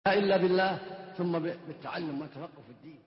إلا بالله ثم بالتعلم والتفقه في الدين.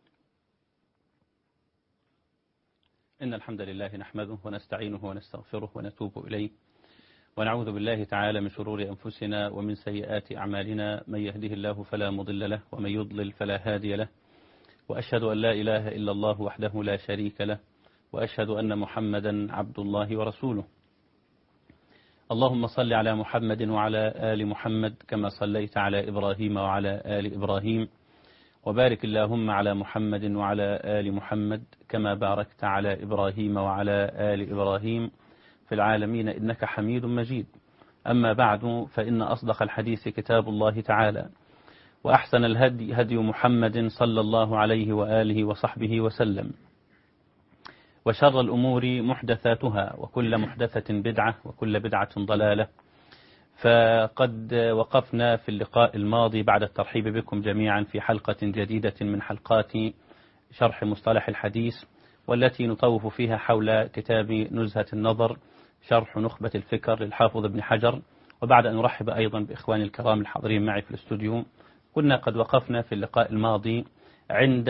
إن الحمد لله نحمده ونستعينه ونستغفره ونتوب إليه ونعوذ بالله تعالى من شرور أنفسنا ومن سيئات أعمالنا. من يهده الله فلا مضل له ومن يضلل فلا هادي له، وأشهد أن لا إله إلا الله وحده لا شريك له، وأشهد أن محمدا عبد الله ورسوله. اللهم صل على محمد وعلى آل محمد كما صليت على إبراهيم وعلى آل إبراهيم، وبارك اللهم على محمد وعلى آل محمد كما باركت على إبراهيم وعلى آل إبراهيم في العالمين إنك حميد مجيد. أما بعد، فإن أصدق الحديث كتاب الله تعالى، وأحسن الهدي هدي محمد صلى الله عليه وآله وصحبه وسلم، وشر الأمور محدثاتها، وكل محدثة بدعة، وكل بدعة ضلالة. فقد وقفنا في اللقاء الماضي بعد الترحيب بكم جميعا في حلقة جديدة من حلقات شرح مصطلح الحديث، والتي نطوف فيها حول كتاب نزهة النظر شرح نخبة الفكر للحافظ ابن حجر. وبعد أن نرحب أيضا بإخواني الكرام الحاضرين معي في الاستوديو، كنا قد وقفنا في اللقاء الماضي عند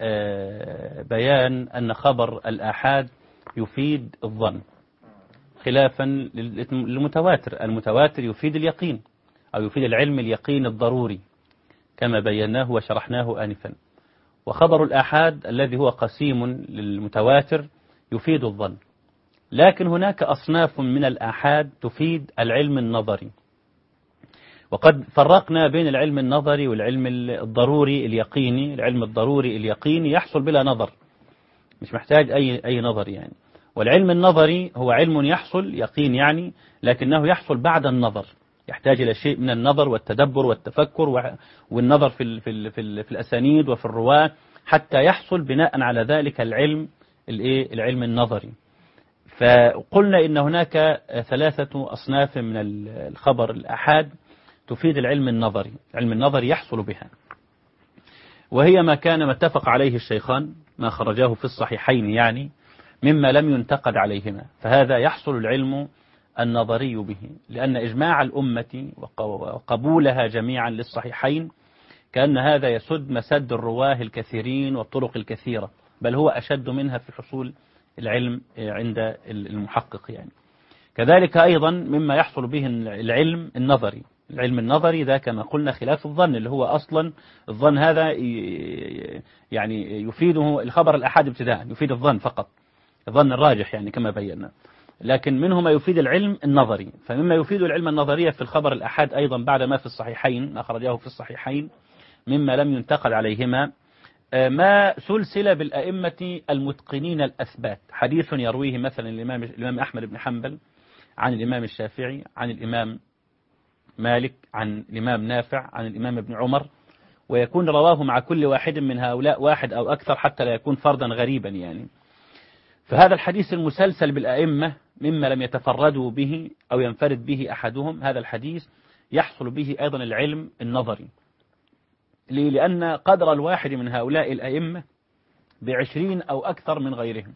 بيان أن خبر الآحاد يفيد الظن خلافا للمتواتر. المتواتر يفيد اليقين أو يفيد العلم اليقين الضروري كما بيناه وشرحناه آنفا، وخبر الآحاد الذي هو قسيم للمتواتر يفيد الظن. لكن هناك أصناف من الآحاد تفيد العلم النظري، وقد فرقنا بين العلم النظري والعلم الضروري اليقيني. العلم الضروري اليقيني يحصل بلا نظر، مش محتاج أي نظر يعني. والعلم النظري هو علم يحصل يقين يعني، لكنه يحصل بعد النظر، يحتاج إلى شيء من النظر والتدبر والتفكر والنظر في الأسانيد وفي الرواة حتى يحصل بناء على ذلك العلم النظري. فقلنا إن هناك 3 أصناف من الخبر الآحاد تفيد العلم النظري. العلم النظري يحصل بها، وهي ما كان متفق عليه الشيخان، ما خرجاه في الصحيحين يعني، مما لم ينتقد عليهما، فهذا يحصل العلم النظري به، لأن إجماع الأمة وقبولها جميعا للصحيحين كأن هذا يسد مسد الرواه الكثيرين والطرق الكثيرة، بل هو أشد منها في حصول العلم عند المحقق يعني. كذلك أيضا مما يحصل به العلم النظري. العلم النظري ذا كما قلنا خلاف الظن، اللي هو أصلا الظن هذا يعني يفيده الخبر الأحاد ابتداء، يفيد الظن فقط، الظن الراجح يعني كما بينا. لكن منه ما يفيد العلم النظري. فمما يفيد العلم النظري في الخبر الأحاد أيضا بعد ما في الصحيحين أخرجاه في الصحيحين مما لم ينتقد عليهما، ما سلسلة بالأئمة المتقنين الأثبات، حديث يرويه مثلا الإمام أحمد بن حنبل عن الإمام الشافعي عن الإمام مالك عن الإمام نافع عن الإمام ابن عمر، ويكون رواه مع كل واحد من هؤلاء واحد أو أكثر حتى لا يكون فردا غريبا يعني. فهذا الحديث المسلسل بالأئمة مما لم يتفردوا به أو ينفرد به أحدهم، هذا الحديث يحصل به أيضا العلم النظري. لأن قدر الواحد من هؤلاء الأئمة 20 أو أكثر من غيرهم،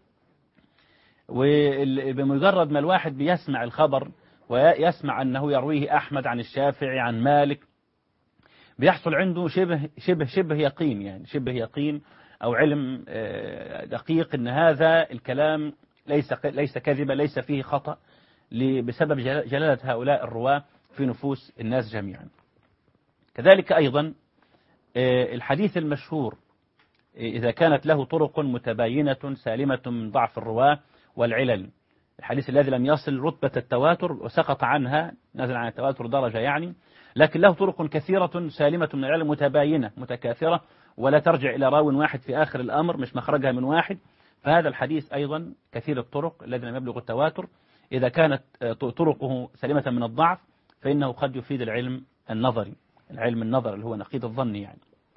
وبمجرد ما الواحد بيسمع الخبر ويسمع أنه يرويه أحمد عن الشافعي عن مالك، بيحصل عنده شبه يقين يعني، شبه يقين أو علم دقيق أن هذا الكلام ليس كذبا، ليس فيه خطأ، بسبب جلالة هؤلاء الرواة في نفوس الناس جميعا. كذلك أيضا الحديث المشهور إذا كانت له طرق متباينة سالمة من ضعف الرواة والعلل، الحديث الذي لم يصل رتبة التواتر وسقط عنها، نزل عن التواتر درجة يعني، لكن له طرق كثيرة سالمة من العلل متباينة متكاثرة، ولا ترجع إلى راو واحد في آخر الأمر، مش مخرجها من واحد. فهذا الحديث أيضا كثير الطرق الذي لم يبلغ التواتر، إذا كانت طرقه سالمة من الضعف فإنه قد يفيد العلم النظري، العلم النظر اللي هو نقيض الظن يعني.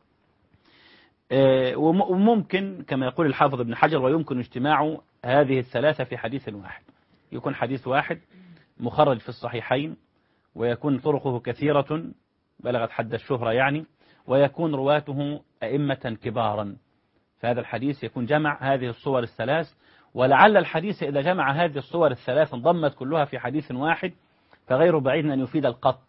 وممكن كما يقول الحافظ ابن حجر ويمكن اجتماع هذه الثلاثة في حديث واحد، يكون حديث واحد مخرج في الصحيحين، ويكون طرقه كثيرة بلغت حد الشهرة يعني، ويكون رواته أئمة كبارا، فهذا الحديث يكون جمع هذه الصور الثلاث. ولعل الحديث إذا جمع هذه الصور الثلاث انضمت كلها في حديث واحد فغير بعيد أن يفيد القطع،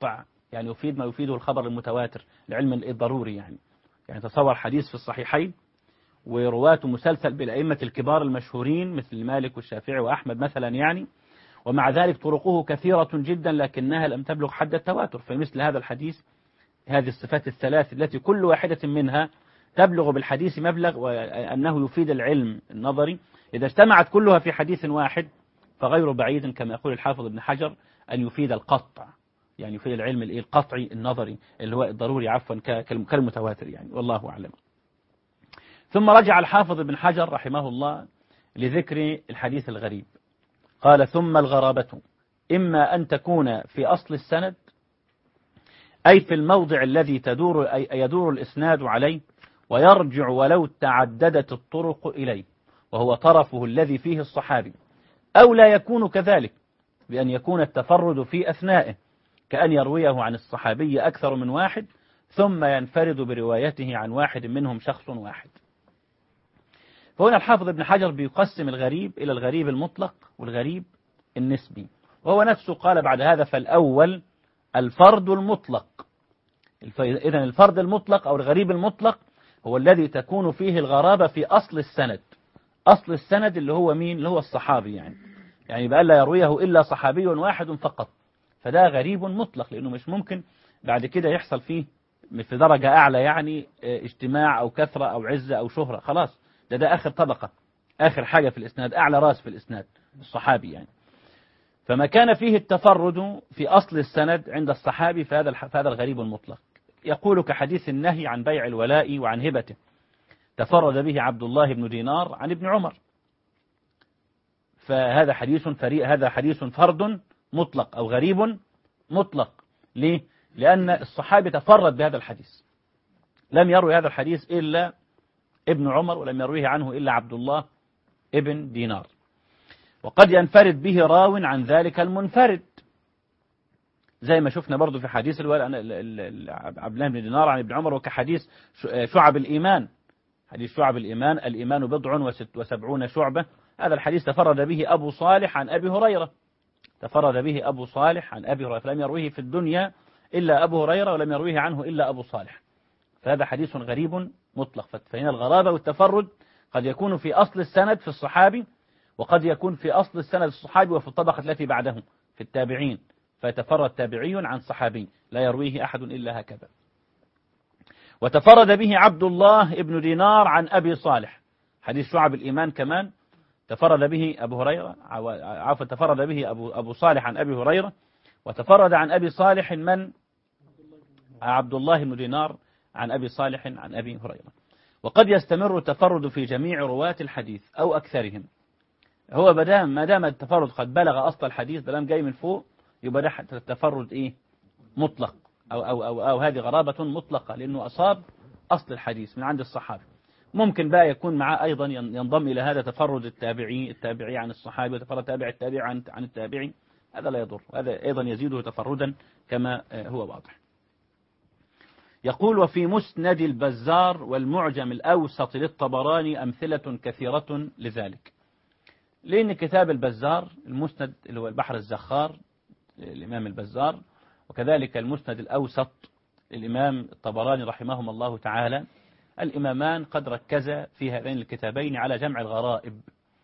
يعني يفيد ما يفيده الخبر المتواتر، العلم الضروري يعني تصور حديث في الصحيحين ورواته مسلسل بالأئمة الكبار المشهورين مثل مالك والشافعي وأحمد مثلا يعني، ومع ذلك طرقه كثيرة جدا لكنها لم تبلغ حد التواتر. فمثل هذا الحديث هذه الصفات الثلاث التي كل واحدة منها تبلغ بالحديث مبلغ وأنه يفيد العلم النظري، إذا اجتمعت كلها في حديث واحد فغير بعيد كما يقول الحافظ ابن حجر أن يفيد القطع، يعني يفيد العلم القطعي النظري اللي هو الضروري عفوا كالمتواتر يعني، والله أعلم. ثم رجع الحافظ ابن حجر رحمه الله لذكر الحديث الغريب، قال ثم الغرابة إما أن تكون في أصل السند أي في الموضع الذي يدور الإسناد عليه ويرجع ولو تعددت الطرق إليه، وهو طرفه الذي فيه الصحابي، أو لا يكون كذلك بأن يكون التفرد في أثنائه كأن يرويه عن الصحابي أكثر من واحد ثم ينفرد بروايته عن واحد منهم شخص واحد. فهنا الحافظ ابن حجر بيقسم الغريب إلى الغريب المطلق والغريب النسبي، وهو نفسه قال بعد هذا فالأول الفرد المطلق. إذن الفرد المطلق أو الغريب المطلق هو الذي تكون فيه الغرابة في أصل السند. أصل السند اللي هو مين؟ اللي هو الصحابي يعني بقى لا يرويه إلا صحابي واحد فقط، فده غريب مطلق، لأنه مش ممكن بعد كده يحصل فيه في درجة أعلى يعني اجتماع أو كثرة أو عزة أو شهرة، خلاص ده آخر طبقة، آخر حاجة في الإسناد، أعلى راس في الإسناد الصحابي يعني. فما كان فيه التفرد في أصل السند عند الصحابي فهذا الغريب المطلق. يقول كحديث النهي عن بيع الولاء وعن هبته، تفرد به عبد الله بن دينار عن ابن عمر، فهذا حديث فرد مطلق أو غريب مطلق. ليه؟ لأن الصحابي تفرد بهذا الحديث، لم يروي هذا الحديث إلا ابن عمر ولم يرويه عنه إلا عبد الله ابن دينار. وقد ينفرد به راو عن ذلك المنفرد، زي ما شفنا برضو في حديث عبد الله بن دينار عن ابن عمر، وكحديث شعب الإيمان، حديث شعب الإيمان، الإيمان 76 شعبة، هذا الحديث تفرد به أبو صالح عن أبي هريرة، تفرد به أبو صالح عن أبي هريرة، فلم يرويه في الدنيا إلا أبو هريرة ولم يرويه عنه إلا أبو صالح، فهذا حديث غريب مطلق. فإن الغرابة والتفرد قد يكون في أصل السند في الصحابي، وقد يكون في أصل السند الصحابي وفي الطبقة التي بعدهم في التابعين، فيتفرد تابعي عن صحابي لا يرويه أحد إلا هكذا. وتفرد به عبد الله ابن دينار عن أبي صالح، حديث شعب الإيمان كمان تفرد به أبو هريرة، عفوا تفرد به أبو صالح عن أبي هريرة، وتفرد عن أبي صالح من؟ عبد الله بن دينار عن أبي صالح عن أبي هريرة. وقد يستمر التفرد في جميع رواة الحديث أو أكثرهم، هو ما دام التفرد قد بلغ أصل الحديث بلام جاي من فوق، يبقى ده التفرد إيه؟ مطلق أو هذه غرابة مطلقة، لأنه أصاب أصل الحديث من عند الصحابي. ممكن بقى يكون معاه أيضا ينضم إلى هذا تفرد التابعي عن الصحابي، وتفرد تابع التابع عن التابعي، هذا لا يضر، هذا أيضا يزيده تفردا كما هو واضح. يقول وفي مسند البزار والمعجم الأوسط للطبراني أمثلة كثيرة لذلك، لأن كتاب البزار المسند اللي هو البحر الزخار الإمام البزار، وكذلك المسند الأوسط للإمام الطبراني رحمهم الله تعالى، الإمامان قد ركزا في هذين الكتابين على جمع الغرائب،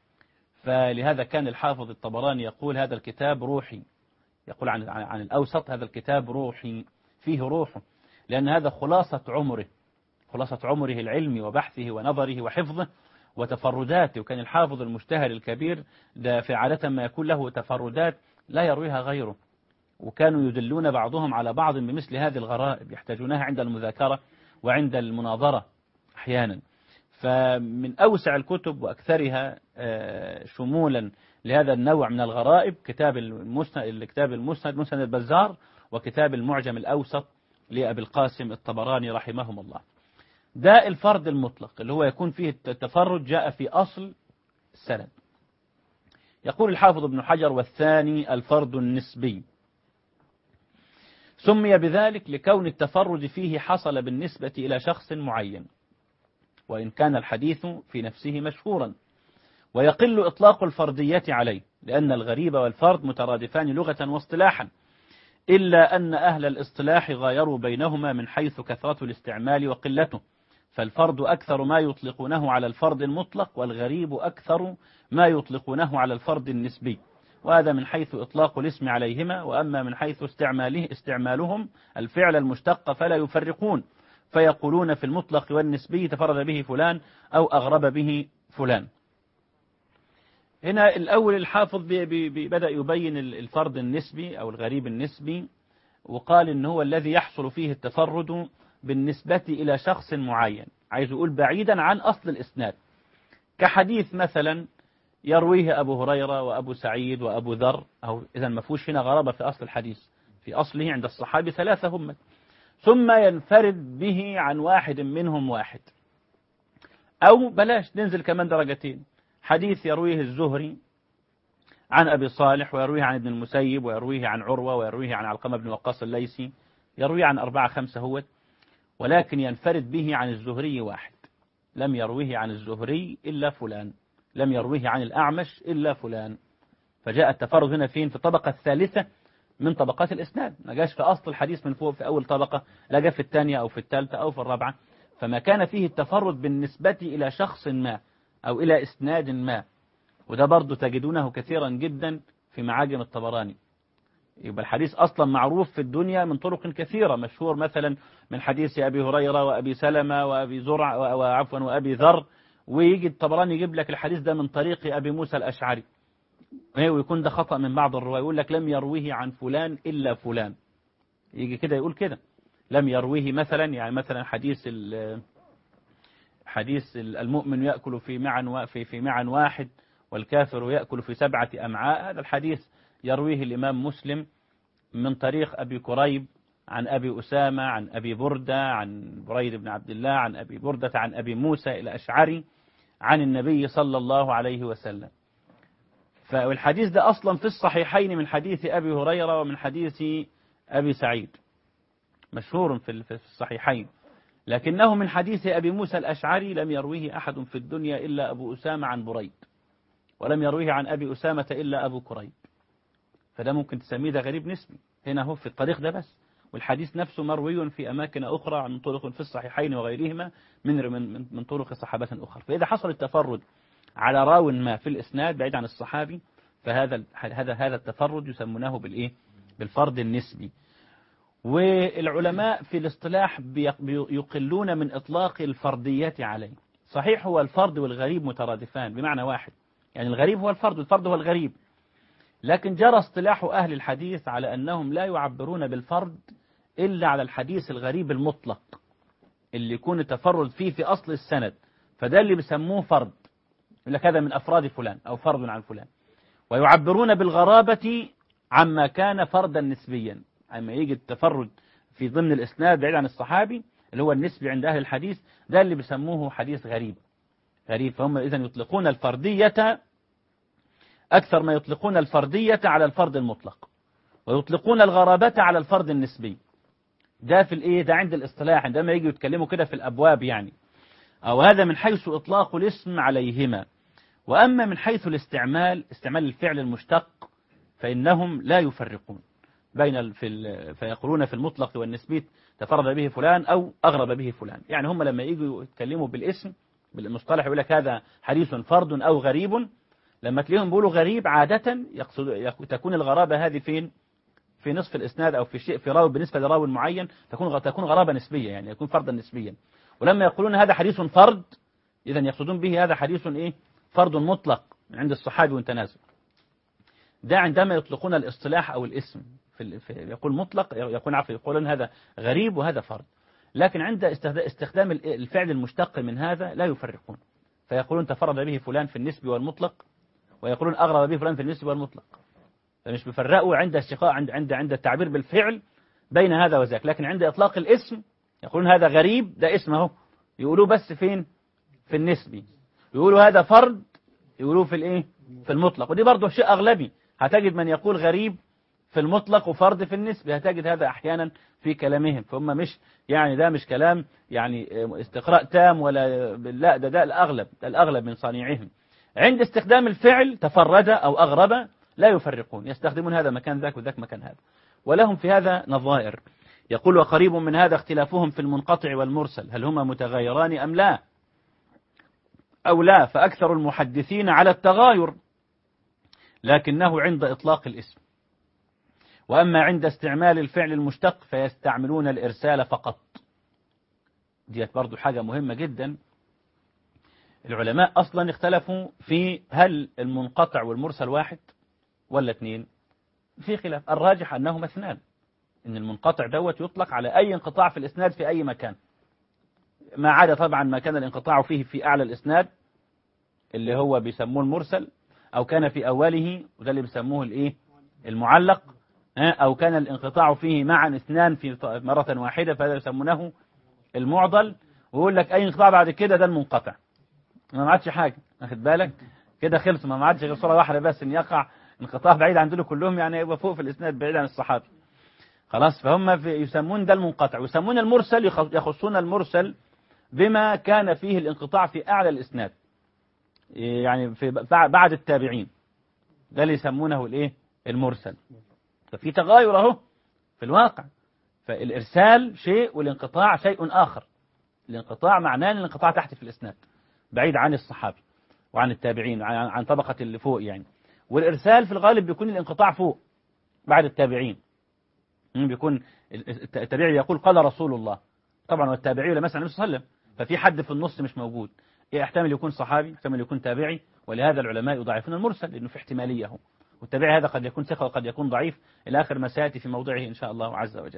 فلهذا كان الحافظ الطبراني يقول هذا الكتاب روحي، يقول عن الأوسط هذا الكتاب روحي فيه روح، لأن هذا خلاصة عمره العلمي وبحثه ونظره وحفظه وتفرداته. وكان الحافظ المجتهد الكبير ده في عادة ما يكون له تفردات لا يرويها غيره، وكانوا يدلون بعضهم على بعض بمثل هذه الغرائب يحتاجونها عند المذاكرة وعند المناظرة أحيانا. فمن أوسع الكتب وأكثرها شمولا لهذا النوع من الغرائب كتاب المسند مسند البزار، وكتاب المعجم الأوسط لأبي القاسم الطبراني رحمهم الله. ده الفرد المطلق اللي هو يكون فيه التفرد جاء في أصل السند. يقول الحافظ ابن حجر والثاني الفرد النسبي، سمي بذلك لكون التفرد فيه حصل بالنسبة إلى شخص معين، وإن كان الحديث في نفسه مشهورا، ويقل إطلاق الفردية عليه، لأن الغريب والفرد مترادفان لغة واصطلاحا، إلا أن أهل الاصطلاح غايروا بينهما من حيث كثرة الاستعمال وقلته، فالفرد أكثر ما يطلقونه على الفرد المطلق، والغريب أكثر ما يطلقونه على الفرد النسبي، وهذا من حيث إطلاق الاسم عليهما. وأما من حيث استعمالهم الفعل المشتق فلا يفرقون، فيقولون في المطلق والنسبي تفرد به فلان أو أغرب به فلان. هنا الأول الحافظ بدأ يبين الفرد النسبي أو الغريب النسبي، وقال إن هو الذي يحصل فيه التفرد بالنسبة إلى شخص معين، عايز يقول بعيدا عن أصل الإسناد، كحديث مثلا يرويه أبو هريرة وأبو سعيد وأبو ذر، أو إذا ما فيهوش هنا غرابة في أصل الحديث، في أصله عند الصحابي ثلاثة هم، ثم ينفرد به عن واحد منهم واحد، أو بلاش ننزل كمان درجتين، حديث يرويه الزهري عن أبي صالح، ويرويه عن ابن المسيب، ويرويه عن عروة، ويرويه عن علقمة بن وقاص الليثي، يرويه عن 4-5 هو، ولكن ينفرد به عن الزهري واحد، لم يرويه عن الزهري إلا فلان، لم يرويه عن الأعمش إلا فلان. فجاء التفرد هنا فين؟ في الطبقة الثالثة من طبقات الإسناد، ما جاش في أصل الحديث من فوق في أول طبقة، لا جاء في الثانية أو في الثالثة أو في الرابعة. فما كان فيه التفرد بالنسبة إلى شخص ما أو إلى إسناد ما، وده برضو تجدونه كثيرا جدا في معاجم الطبراني. يبقى الحديث أصلا معروف في الدنيا من طرق كثيرة، مشهور مثلا من حديث أبي هريرة وأبي سلمة وأبي زرع وأبي ذر، ويجي الطبراني يجيب لك الحديث ده من طريق أبي موسى الأشعري، ويكون ده خطأ من بعض الرواة، يقول لك لم يرويه عن فلان إلا فلان، يجي كده يقول كده لم يرويه مثلا، يعني مثلا حديث المؤمن يأكل في معا واحد والكافر يأكل في 7 أمعاء، هذا الحديث يرويه الإمام مسلم من طريق أبي كريب عن أبي أسامة عن أبي بردة عن بريد بن عبد الله عن أبي بردة عن أبي موسى الأشعري عن النبي صلى الله عليه وسلم. فالحديث ده أصلا في الصحيحين من حديث أبي هريرة ومن حديث أبي سعيد، مشهور في الصحيحين، لكنه من حديث أبي موسى الأشعري لم يرويه أحد في الدنيا إلا أبو أسامة عن بريد، ولم يرويه عن أبي أسامة إلا أبو كريب، فده ممكن تسميه ده غريب نسبي، هنا هو في الطريق ده بس، والحديث نفسه مروي في أماكن أخرى عن طرق في الصحيحين وغيرهما من طرق صحابة أخرى. فإذا حصل التفرد على راو ما في الإسناد بعيد عن الصحابي، فهذا التفرد يسمونه بالإيه؟ بالفرد النسبي. والعلماء في الاصطلاح يقلون من إطلاق الفرديات عليه. صحيح هو الفرد والغريب مترادفان بمعنى واحد، يعني الغريب هو الفرد والفرد هو الغريب، لكن جرى اصطلاح أهل الحديث على أنهم لا يعبرون بالفرد إلا على الحديث الغريب المطلق اللي يكون التفرد فيه في أصل السند، فده اللي بيسموه فرد، يقول لك هذا من أفراد فلان أو فرد عن فلان. ويعبرون بالغرابة عما كان فردا نسبيا، أما يجي التفرد في ضمن الإسناد بعيد عن الصحابي اللي هو النسبي عند أهل الحديث، ده اللي بيسموه حديث غريب. فهم إذن يطلقون الفردية أكثر ما يطلقون الفردية على الفرد المطلق، ويطلقون الغرابة على الفرد النسبي. ده في الإيه؟ ده عند الاصطلاح عندما يجي يتكلموا كده في الأبواب يعني، أو هذا من حيث إطلاق الاسم عليهما. وأما من حيث استعمال الفعل المشتق فإنهم لا يفرقون فيقولون في المطلق والنسبي تفرد به فلان أو أغرب به فلان. يعني هم لما يجوا يتكلموا بالاسم بالمصطلح يقول لك هذا حديث فرد أو غريب، لما تلاقيهم بيقولوا غريب عادة تكون الغرابة هذه فين؟ في نصف الإسناد أو في شيء في راوي بالنسبة لراوي معين تكون غرابة نسبية، يعني يكون فردا نسبيا. ولما يقولون هذا حديث فرد إذا يقصدون به هذا حديث إيه؟ فرد مطلق من عند الصحابي والتنازل. ده عندما يطلقون الاصطلاح أو الاسم يقول مطلق يقولون هذا غريب وهذا فرد، لكن عند استخدام الفعل المشتق من هذا لا يفرقون، فيقولون تفرد به فلان في النسب والمطلق، ويقولون أغرب به فلان في النسب والمطلق. فمش بيفرقوا عند الشقاء عند التعبير بالفعل بين هذا وذاك، لكن عند إطلاق الاسم يقولون هذا غريب، ده اسمه يقولوه بس فين؟ في النسبي. يقولوا هذا فرد يقولوه في الايه؟ في المطلق. ودي برضه شيء أغلبي، هتجد من يقول غريب في المطلق وفرد في النسبة، هتجد هذا أحيانا في كلامهم. فهم مش يعني ده مش كلام يعني استقراء تام ولا لا، ده الأغلب، ده الأغلب من صانعهم. عند استخدام الفعل تفرد أو أغرب لا يفرقون، يستخدمون هذا مكان ذاك وذاك مكان هذا. ولهم في هذا نظائر. يقول وقريب من هذا اختلافهم في المنقطع والمرسل، هل هما متغايران أم لا أو لا، فأكثر المحدثين على التغاير لكنه عند إطلاق الاسم، وأما عند استعمال الفعل المشتق فيستعملون الإرسال فقط. ديت برضو حاجة مهمة جدا. العلماء أصلا اختلفوا في هل المنقطع والمرسل واحد ولا اثنين، في خلاف. الراجح أنهما اثنان، إن المنقطع دوت يطلق على أي انقطاع في الإسناد في أي مكان، ما عدا طبعا ما كان الانقطاع فيه في أعلى الإسناد اللي هو بيسموه المرسل، أو كان في أوله وده اللي بيسموه الإيه المعلق، أو كان الانقطاع فيه معا اثنان في مرة واحدة فهذا يسمونه المعضل. ويقول لك أي انقطاع بعد كده ده المنقطع، ما عادش حاجة، واخد بالك كده خلص، ما عادش غير صورة واحدة بس، إن يقع انقطاع بعيد عن دول كلهم، يعني يبقى فوق في الإسناد بعيد عن الصحابي خلاص. فهم يسمون ده المنقطع. ويسمون المرسل، يخصون المرسل بما كان فيه الانقطاع في أعلى الإسناد، يعني في بعد التابعين، ده اللي يسمونه الإيه المرسل. ففي تغاير اهو في الواقع، فالإرسال شيء والانقطاع شيء آخر. الانقطاع معناه أن الانقطاع تحت في الإسناد بعيد عن الصحابي وعن التابعين، عن طبقة اللي فوق يعني. والإرسال في الغالب بيكون الانقطاع فوق بعد التابعين، بيكون التابعي يقول قال رسول الله طبعا، والتابعي لم يسمع النبي صلى الله عليه وسلم، ففي حد في النص مش موجود، يحتمل يكون صحابي يحتمل يكون تابعي، ولهذا العلماء يضاعفون المرسل لأنه في احتمالية هو، والتابعي هذا قد يكون ثقة وقد يكون ضعيف إلى آخر ما سيأتي في موضعه إن شاء الله عز وجل.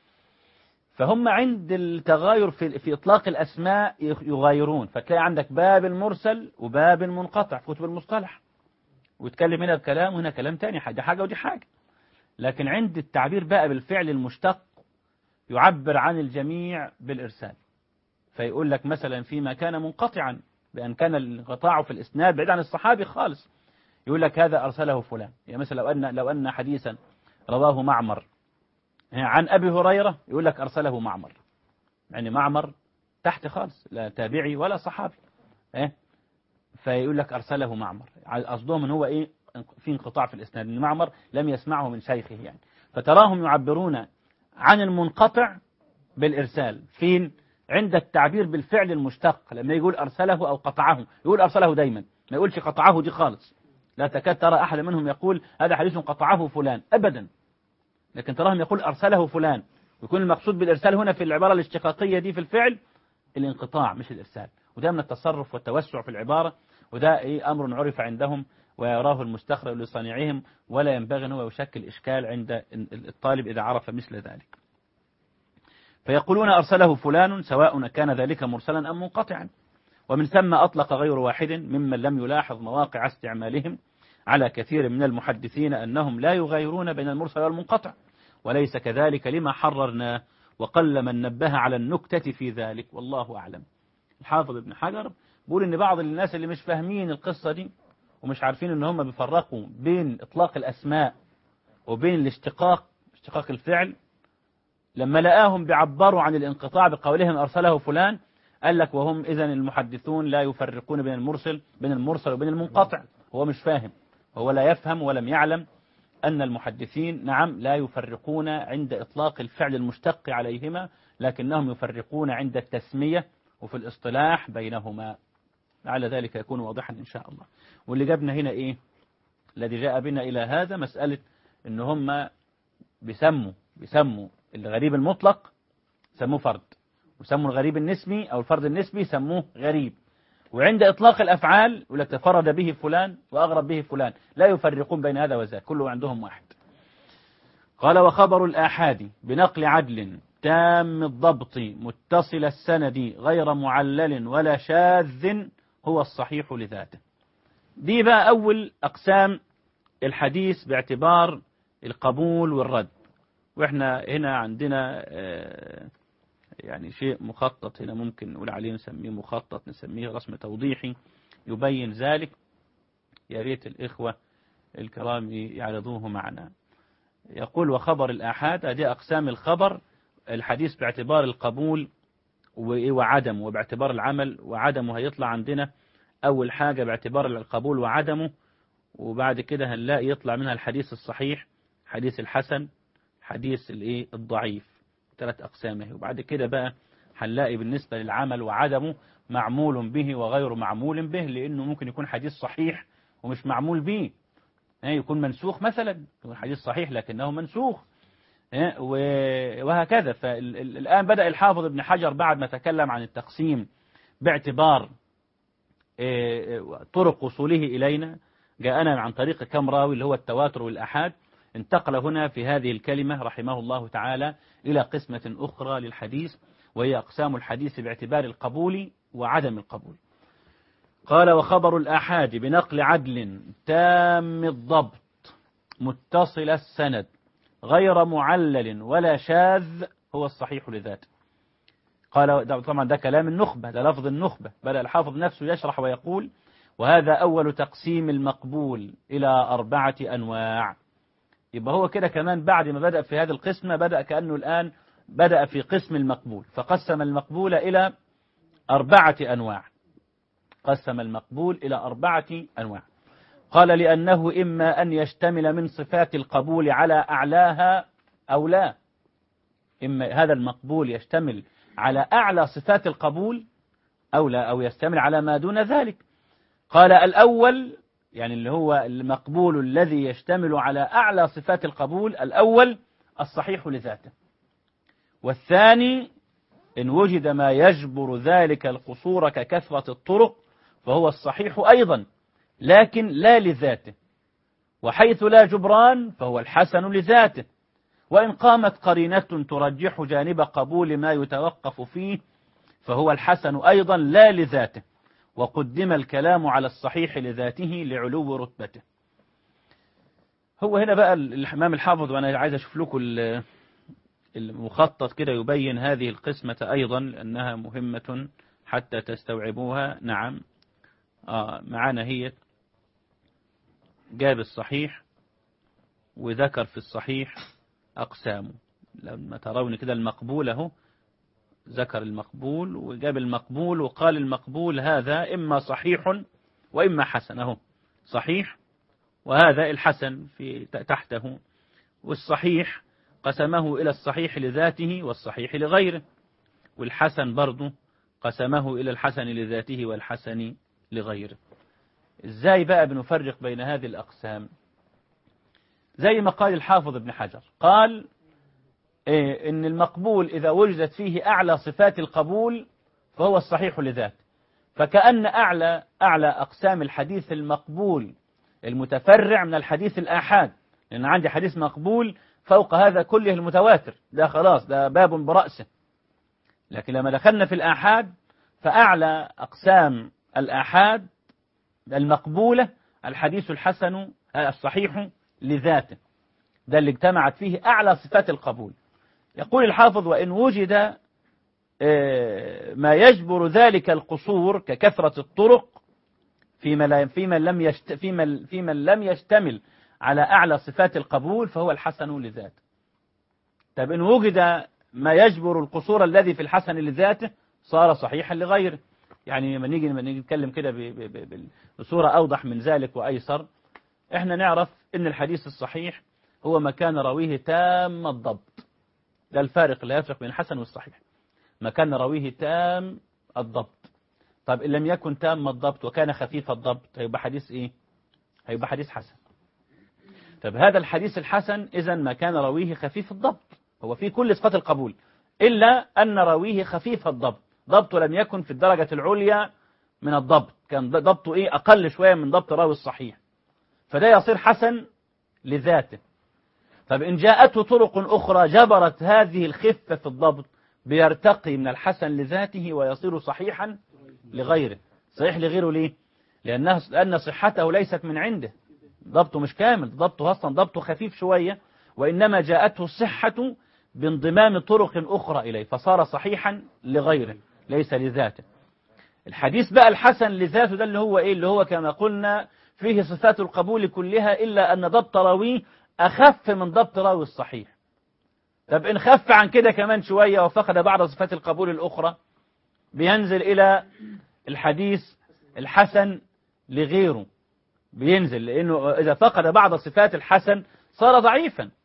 فهم عند التغاير في إطلاق الأسماء يغايرون، فتلاقي عندك باب المرسل وباب المنقطع في كتب المصطلح، ويتكلم هنا بكلام وهنا كلام تاني، دي حاجة ودي حاجة. لكن عند التعبير بقى بالفعل المشتق يعبر عن الجميع بالإرسال، فيقول لك مثلا فيما كان منقطعا بأن كان الانقطاع في الإسناد بعيد عن الصحابي خالص، يقول لك هذا أرسله فلان. يعني مثلا لو أن حديثا رواه معمر عن أبي هريرة، يقول لك أرسله معمر، يعني معمر تحت خالص، لا تابعي ولا صحابي، فيقول لك أرسله معمر، قصدهم ان هو إيه في انقطاع في الإسناد، ان معمر لم يسمعه من شيخه يعني. فتراهم يعبرون عن المنقطع بالإرسال فين؟ عند التعبير بالفعل المشتق، لما يقول أرسله أو قطعه يقول أرسله دايما، ما يقولش قطعه دي خالص. لا تكاد ترى أحد منهم يقول هذا حديث قطعه فلان أبدا، لكن تراهم يقول أرسله فلان، ويكون المقصود بالإرسال هنا في العبارة الاشتقاقية دي في الفعل الانقطاع مش الإرسال. وده من التصرف والتوسع في العبارة، وده أمر عرف عندهم ويراه المستخرج لصانعهم، ولا ينبغي أن هو يشكل إشكال عند الطالب إذا عرف مثل ذلك. فيقولون أرسله فلان سواء كان ذلك مرسلا أم منقطعا. ومن ثم أطلق غير واحد ممن لم يلاحظ مواقع استعمالهم على كثير من المحدثين أنهم لا يغيرون بين المرسل والمنقطع، وليس كذلك لما حررناه، وقل من نبه على النكتة في ذلك، والله أعلم. الحافظ ابن حجر بيقول إن بعض الناس اللي مش فاهمين القصة دي ومش عارفين إن هم بيفرقوا بين إطلاق الأسماء وبين الاشتقاق، اشتقاق الفعل، لما لقاهم بيعبروا عن الانقطاع بقولهم أرسله فلان، قال لك وهم إذن المحدثون لا يفرقون بين المرسل وبين المنقطع. هو مش فاهم، هو لا يفهم ولم يعلم أن المحدثين نعم لا يفرقون عند إطلاق الفعل المشتق عليهما، لكنهم يفرقون عند التسمية وفي الاصطلاح بينهما. لعل ذلك يكون واضحا إن شاء الله. واللي جابنا هنا إيه الذي جاء بنا إلى هذا؟ مسألة إن هم بيسموا الغريب المطلق سموه فرد، وسموا الغريب النسبي أو الفرد النسبي سموه غريب. وعند إطلاق الأفعال يقول لك تفرد به فلان وأغرب به فلان، لا يفرقون بين هذا وذاك، كله عندهم واحد. قال وخبر الآحاد بنقل عدل تام الضبط متصل السند غير معلل ولا شاذ هو الصحيح لذاته. دي بقى أول أقسام الحديث باعتبار القبول والرد. وإحنا هنا عندنا يعني شيء مخطط هنا، ممكن نقول عليه نسميه مخطط، نسميه رسم توضيحي يبين ذلك. يا ريت الإخوة الكرام يعرضوه معنا. يقول وخبر الآحاد، هذه أقسام الخبر الحديث باعتبار القبول وعدمه، وباعتبار العمل وعدمه. هيطلع عندنا أول حاجة باعتبار القبول وعدمه، وبعد كده هنلاقي يطلع منها الحديث الصحيح، حديث الحسن، حديث الضعيف 3 أقسامه. وبعد كده بقى هنلاقي بالنسبة للعمل وعدمه معمول به وغير معمول به، لأنه ممكن يكون حديث صحيح ومش معمول به، يكون منسوخ مثلا، يكون حديث صحيح لكنه منسوخ، وهكذا. فالآن بدأ الحافظ ابن حجر بعد ما تكلم عن التقسيم باعتبار طرق وصوله إلينا، جاءنا عن طريق كم راوي اللي هو التواتر والأحاد، انتقل هنا في هذه الكلمة رحمه الله تعالى إلى قسمة أخرى للحديث، وهي أقسام الحديث باعتبار القبول وعدم القبول. قال: وخبر الآحاد بنقل عدل تام الضبط متصل السند غير معلل ولا شاذ هو الصحيح لذاته. قال طبعا ده كلام النخبة، ده لفظ النخبة. بدأ الحافظ نفسه يشرح ويقول: وهذا أول تقسيم المقبول إلى 4 أنواع. يبقى هو كده كمان بعد ما بدأ في هذه القسمة بدأ كأنه الآن بدأ في قسم المقبول، فقسم المقبول إلى 4 أنواع. قسم المقبول إلى 4 أنواع. قال: لأنه إما أن يشتمل من صفات القبول على أعلاها أو لا. إما هذا المقبول يشتمل على أعلى صفات القبول أو لا، أو يشتمل على ما دون ذلك. قال: الأول يعني اللي هو المقبول الذي يشتمل على أعلى صفات القبول، الأول الصحيح لذاته. والثاني إن وجد ما يجبر ذلك القصور ككثرة الطرق فهو الصحيح أيضا لكن لا لذاته. وحيث لا جبران فهو الحسن لذاته. وإن قامت قرينة ترجح جانب قبول ما يتوقف فيه فهو الحسن أيضا لا لذاته. وقدم الكلام على الصحيح لذاته لعلو رتبته. هو هنا بقى الإمام الحافظ، وأنا عايز أشوف لكم المخطط كده يبين هذه القسمة أيضا لأنها مهمة حتى تستوعبوها. نعم معانا هي جاب الصحيح وذكر في الصحيح أقسامه. لما ترون كده المقبول اهو ذكر المقبول وجاب المقبول وقال المقبول هذا إما صحيح وإما حسن. اهو صحيح وهذا الحسن في تحته. والصحيح قسمه إلى الصحيح لذاته والصحيح لغيره، والحسن برضه قسمه إلى الحسن لذاته والحسن لغيره. إزاي بقى بنفرق بين هذه الأقسام؟ زي ما قال الحافظ ابن حجر، قال إن المقبول إذا وجدت فيه أعلى صفات القبول فهو الصحيح لذاته. فكأن أعلى أقسام الحديث المقبول المتفرع من الحديث الآحاد، لأن عندي حديث مقبول فوق هذا كله المتواتر، ده خلاص ده باب برأسه. لكن لما دخلنا في الآحاد فأعلى أقسام الآحاد المقبولة الحديث الحسن الصحيح لذاته، ده اللي اجتمعت فيه أعلى صفات القبول. يقول الحافظ: وإن وجد ما يجبر ذلك القصور ككثرة الطرق في من لم يشتمل على أعلى صفات القبول فهو الحسن لذاته. طب إن وجد ما يجبر القصور الذي في الحسن لذاته صار صحيحا لغيره. يعني لما نيجي نتكلم كده بصورة أوضح من ذلك وأيسر، إحنا نعرف إن الحديث الصحيح هو ما كان راويه تام الضبط. ده الفارق اللي يفرق بين الحسن والصحيح، ما كان راويه تام الضبط. طب إن لم يكن تام الضبط وكان خفيف الضبط هيبقى حديث إيه؟ هيبقى حديث حسن. طب هذا الحديث الحسن إذن ما كان راويه خفيف الضبط، هو فيه كل صفات القبول إلا أن راويه خفيف الضبط، ضبطه لم يكن في الدرجة العليا من الضبط، كان ضبطه إيه أقل شوية من ضبط راوي الصحيح، فده يصير حسن لذاته. طب إن جاءته طرق أخرى جبرت هذه الخفة في الضبط بيرتقي من الحسن لذاته ويصير صحيحا لغيره. صحيح لغيره ليه؟ لأن صحته ليست من عنده، ضبطه مش كامل، ضبطه أصلا ضبطه خفيف شوية، وإنما جاءته الصحة بانضمام طرق أخرى إليه فصار صحيحا لغيره ليس لذاته. الحديث بقى الحسن لذاته ده اللي هو إيه؟ اللي هو كما قلنا فيه صفات القبول كلها إلا أن ضبط راويه أخف من ضبط راوي الصحيح. طب إن خف عن كده كمان شوية وفقد بعض صفات القبول الأخرى بينزل إلى الحديث الحسن لغيره، بينزل، لأنه إذا فقد بعض صفات الحسن صار ضعيفا،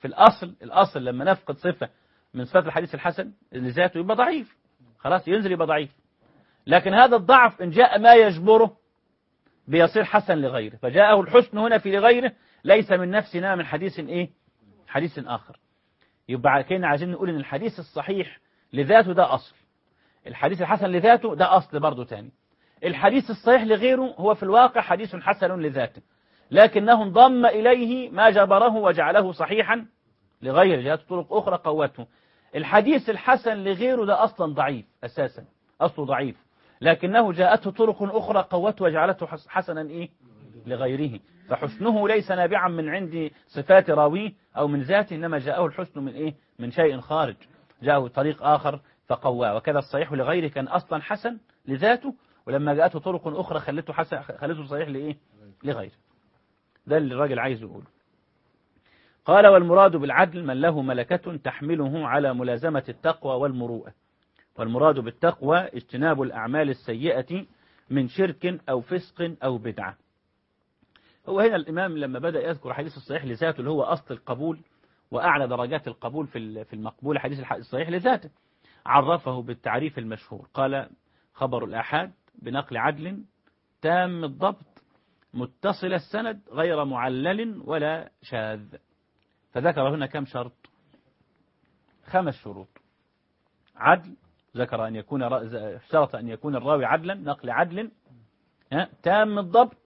في الأصل لما نفقد صفة من صفات الحديث الحسن لذاته يبقى ضعيف، خلاص ينزل يبقى ضعيف. لكن هذا الضعف إن جاء ما يجبره بيصير حسن لغيره، فجاءه الحسن هنا في لغيره ليس من نفسنا من حديث إيه؟ حديث آخر. يبقى كنا عايزين نقول إن الحديث الصحيح لذاته ده أصل، الحديث الحسن لذاته ده أصل برضه تاني. الحديث الصحيح لغيره هو في الواقع حديث حسن لذاته، لكنه انضم إليه ما جبره وجعله صحيحا لغيره، جاءت طرق أخرى قوته. الحديث الحسن لغيره ده أصلا ضعيف أساسا، أصله ضعيف، لكنه جاءته طرق أخرى قوته وجعلته حسنا إيه؟ لغيره. فحسنه ليس نابعا من عند صفات راويه أو من ذاته، إنما جاءه الحسن من إيه؟ من شيء خارج، جاءه طريق آخر فقواه. وكذا الصحيح لغيره كان أصلا حسن لذاته، ولما جاءته طرق أخرى خلته صحيح لإيه؟ لغيره. ده اللي الراجل عايز يقوله. قال: والمراد بالعدل من له ملكة تحمله على ملازمة التقوى والمروءة. والمراد بالتقوى اجتناب الأعمال السيئة من شرك أو فسق أو بدعة. هو هنا الإمام لما بدأ يذكر حديث الصحيح لذاته اللي هو أصل القبول وأعلى درجات القبول في المقبول، حديث الصحيح لذاته، عرفه بالتعريف المشهور. قال: خبر الآحاد بنقل عدل تام الضبط متصل السند غير معلل ولا شاذ. فذكر هنا كم شرط؟ 5 شروط. عدل، ذكر أن يكون شرط أن يكون الراوي عدلا، نقل عدل تام الضبط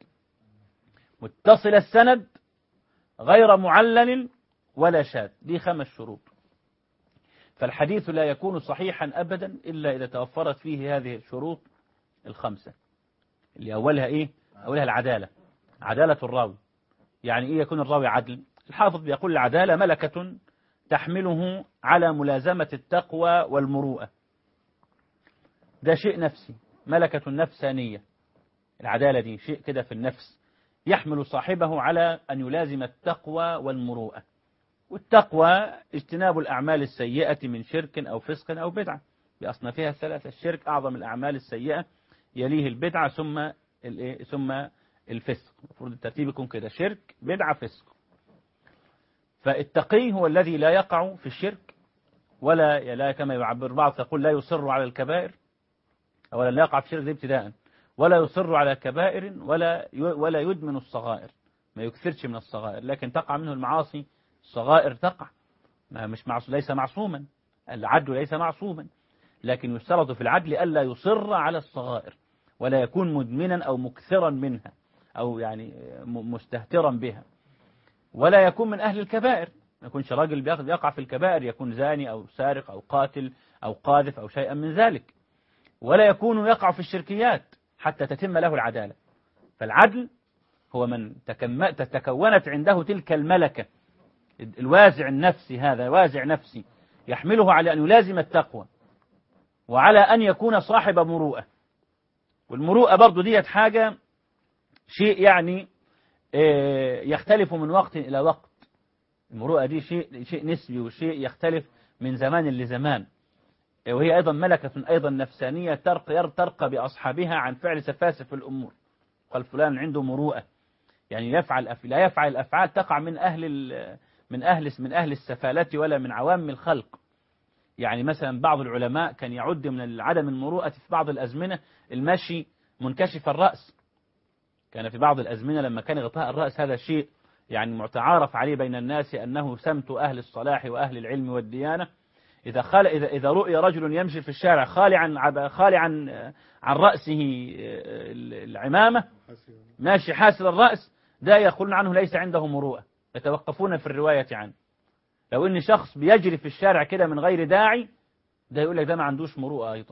متصل السند غير معلل ولا شاذ. دي 5 شروط. فالحديث لا يكون صحيحا أبدا إلا إذا توفرت فيه هذه الشروط ال5. اللي أولها إيه؟ أولها العدالة، عدالة الراوي. يعني إيه يكون الراوي عدل؟ الحافظ بيقول: العدالة ملكة تحمله على ملازمة التقوى والمروءة. ده شيء نفسي، ملكة نفسانية. العدالة دي شيء كده في النفس يحمل صاحبه على أن يلازم التقوى والمروءة. والتقوى اجتناب الأعمال السيئة من شرك أو فسق أو بدعة بأصنافها الثلاثة. الشرك أعظم الأعمال السيئة، يليه البدعة، ثم الفسق. المفروض الترتيب يكون كده: شرك، بدعة، فسق. فالتقي هو الذي لا يقع في الشرك ولا كما يعبر بعض تقول لا يصر على الكبائر، أولا لا يقع في الشرك دي ابتداء، ولا يصر على كبائر ولا يدمن الصغائر، ما يكثرش من الصغائر، لكن تقع منه المعاصي. الصغائر تقع، ليس معصوما، العدل ليس معصوما، لكن يشترط في العدل ألا يصر على الصغائر ولا يكون مدمنا أو مكثرا منها أو يعني مستهترا بها، ولا يكون من أهل الكبائر، ما يكونش راجل بيقع في الكبائر، يكون زاني أو سارق أو قاتل أو قاذف أو شيئا من ذلك، ولا يكون يقع في الشركيات حتى تتم له العدالة. فالعدل هو من تكونت عنده تلك الملكة، الوازع النفسي، هذا وازع نفسي يحمله على أن يلازم التقوى وعلى أن يكون صاحب مروءة. والمروءة برضو ديت حاجة، شيء يعني يختلف من وقت إلى وقت. المروءة دي شيء نسبي وشيء يختلف من زمان لزمان، وهي أيضا ملكة أيضا نفسانية ترقى بأصحابها عن فعل سفاسف الأمور. قال فلان عنده مروءة، يعني لا يفعل الأفعال تقع من أهل السفالة ولا من عوام الخلق. يعني مثلا بعض العلماء كان يعد من عدم المروءة في بعض الأزمنة المشي منكشف الرأس. كان في بعض الأزمنة لما كان غطاء الرأس هذا شيء يعني متعارف عليه بين الناس أنه سمت أهل الصلاح وأهل العلم والديانة. إذا رؤي رجل يمشي في الشارع خالعا عن رأسه العمامة، ماشي حاسر الرأس، ده يقولون عنه ليس عنده مروءة، يتوقفون في الرواية عنه. لو إن شخص بيجري في الشارع كده من غير داعي، ده يقول لك ده ما عندوش مروءة أيضا.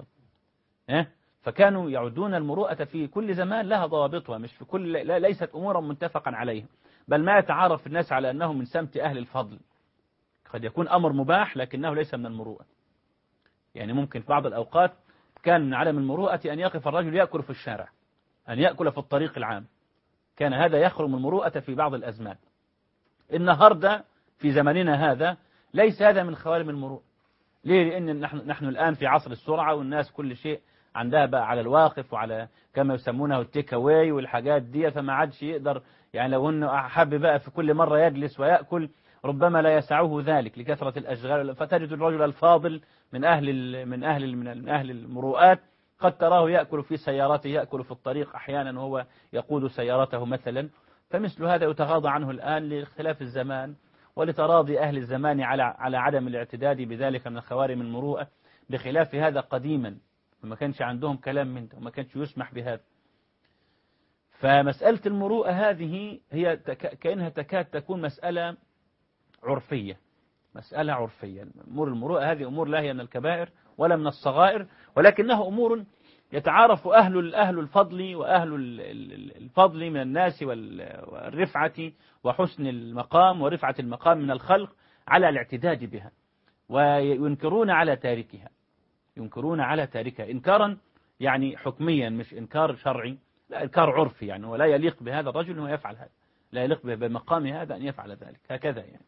فكانوا يعدون المروءة في كل زمان لها ضوابطها، مش في ليست أمورا متفقا عليها، بل ما يتعارف الناس على أنه من سمت أهل الفضل. قد يكون أمر مباح لكنه ليس من المروءة. يعني ممكن في بعض الأوقات كان من عدم المروءة أن يقف الرجل يأكل في الشارع، أن يأكل في الطريق العام، كان هذا يخرم المروءة في بعض الأزمان. النهاردة في زمننا هذا ليس هذا من خوارم المروءة. ليه؟ لأن نحن الآن في عصر السرعة، والناس كل شيء عندها بقى على الواقف وعلى كما يسمونه التيك أواي والحاجات دي، فما عادش يقدر يعني لو أنه حب بقى في كل مرة يجلس ويأكل ربما لا يسعه ذلك لكثرة الأشغال، فتجد الرجل الفاضل من أهل المروءات قد تراه يأكل في سيارته، يأكل في الطريق أحيانا وهو يقود سيارته مثلا، فمثل هذا يتغاضى عنه الآن لاختلاف الزمان ولتراضي أهل الزمان على عدم الاعتداد بذلك من خوارم المروءة، بخلاف هذا قديما وما كانش عندهم كلام من ده وما كانش يسمح بهذا. فمسألة المروءة هذه هي كأنها تكاد تكون مسألة عرفية، مسألة عرفية. أمور المروءة هذه أمور لا هي من الكبائر ولا من الصغائر، ولكنها أمور يتعارف أهل الفضل وأهل الفضل من الناس والرفعة وحسن المقام ورفعة المقام من الخلق على الاعتداد بها، وينكرون على تاركها، ينكرون على تاركها إنكارا يعني حكميا مش إنكار شرعي، لا إنكار عرفي يعني، ولا يليق بهذا الرجل أنه يفعل هذا، لا يليق بمقام هذا أن يفعل ذلك هكذا يعني.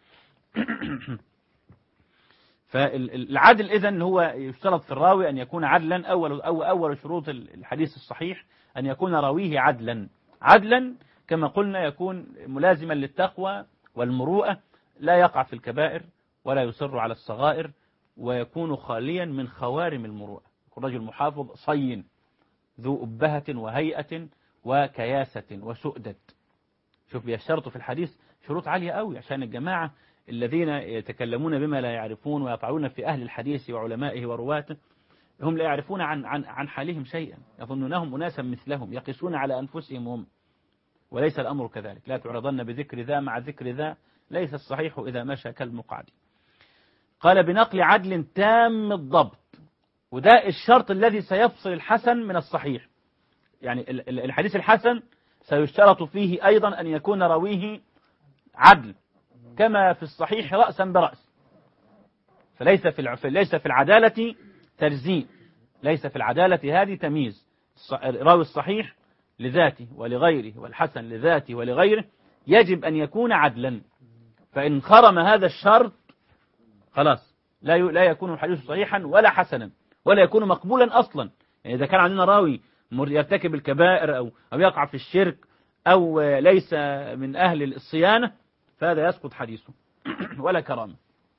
فالعدل إذن هو يشترط في الراوي أن يكون عدلا. أول شروط الحديث الصحيح أن يكون راويه عدلا كما قلنا، يكون ملازما للتقوى والمروءة، لا يقع في الكبائر ولا يصر على الصغائر، ويكون خاليا من خوارم المروءة، يكون رجل محافظ صين ذو أبهة وهيئة وكياسة وسؤدد. شوف بيشترطوا في الحديث شروط عالية قوي عشان الجماعة الذين يتكلمون بما لا يعرفون ويطعنون في أهل الحديث وعلمائه ورواته، هم لا يعرفون عن حالهم شيئا، يظنونهم أناسا مثلهم، يقيسون على أنفسهم هم، وليس الأمر كذلك. لا تعرضن بذكر ذا مع ذكر ذا، ليس الصحيح إذا مشى كالمقعد. قال بنقل عدل تام الضبط، وده الشرط الذي سيفصل الحسن من الصحيح. يعني الحديث الحسن سيشترط فيه أيضا أن يكون راويه عدل كما في الصحيح رأسا برأس، فليس في العدالة تجزيء، ليس في العدالة هذه تمييز. راوي الصحيح لذاته ولغيره والحسن لذاته ولغيره يجب أن يكون عدلا، فإن خرم هذا الشرط خلاص لا يكون الحديث صحيحا ولا حسنا ولا يكون مقبولا أصلا. يعني إذا كان عندنا راوي يرتكب الكبائر أو يقع في الشرك أو ليس من أهل الصيانة فهذا يسقط حديثه ولا كرامة.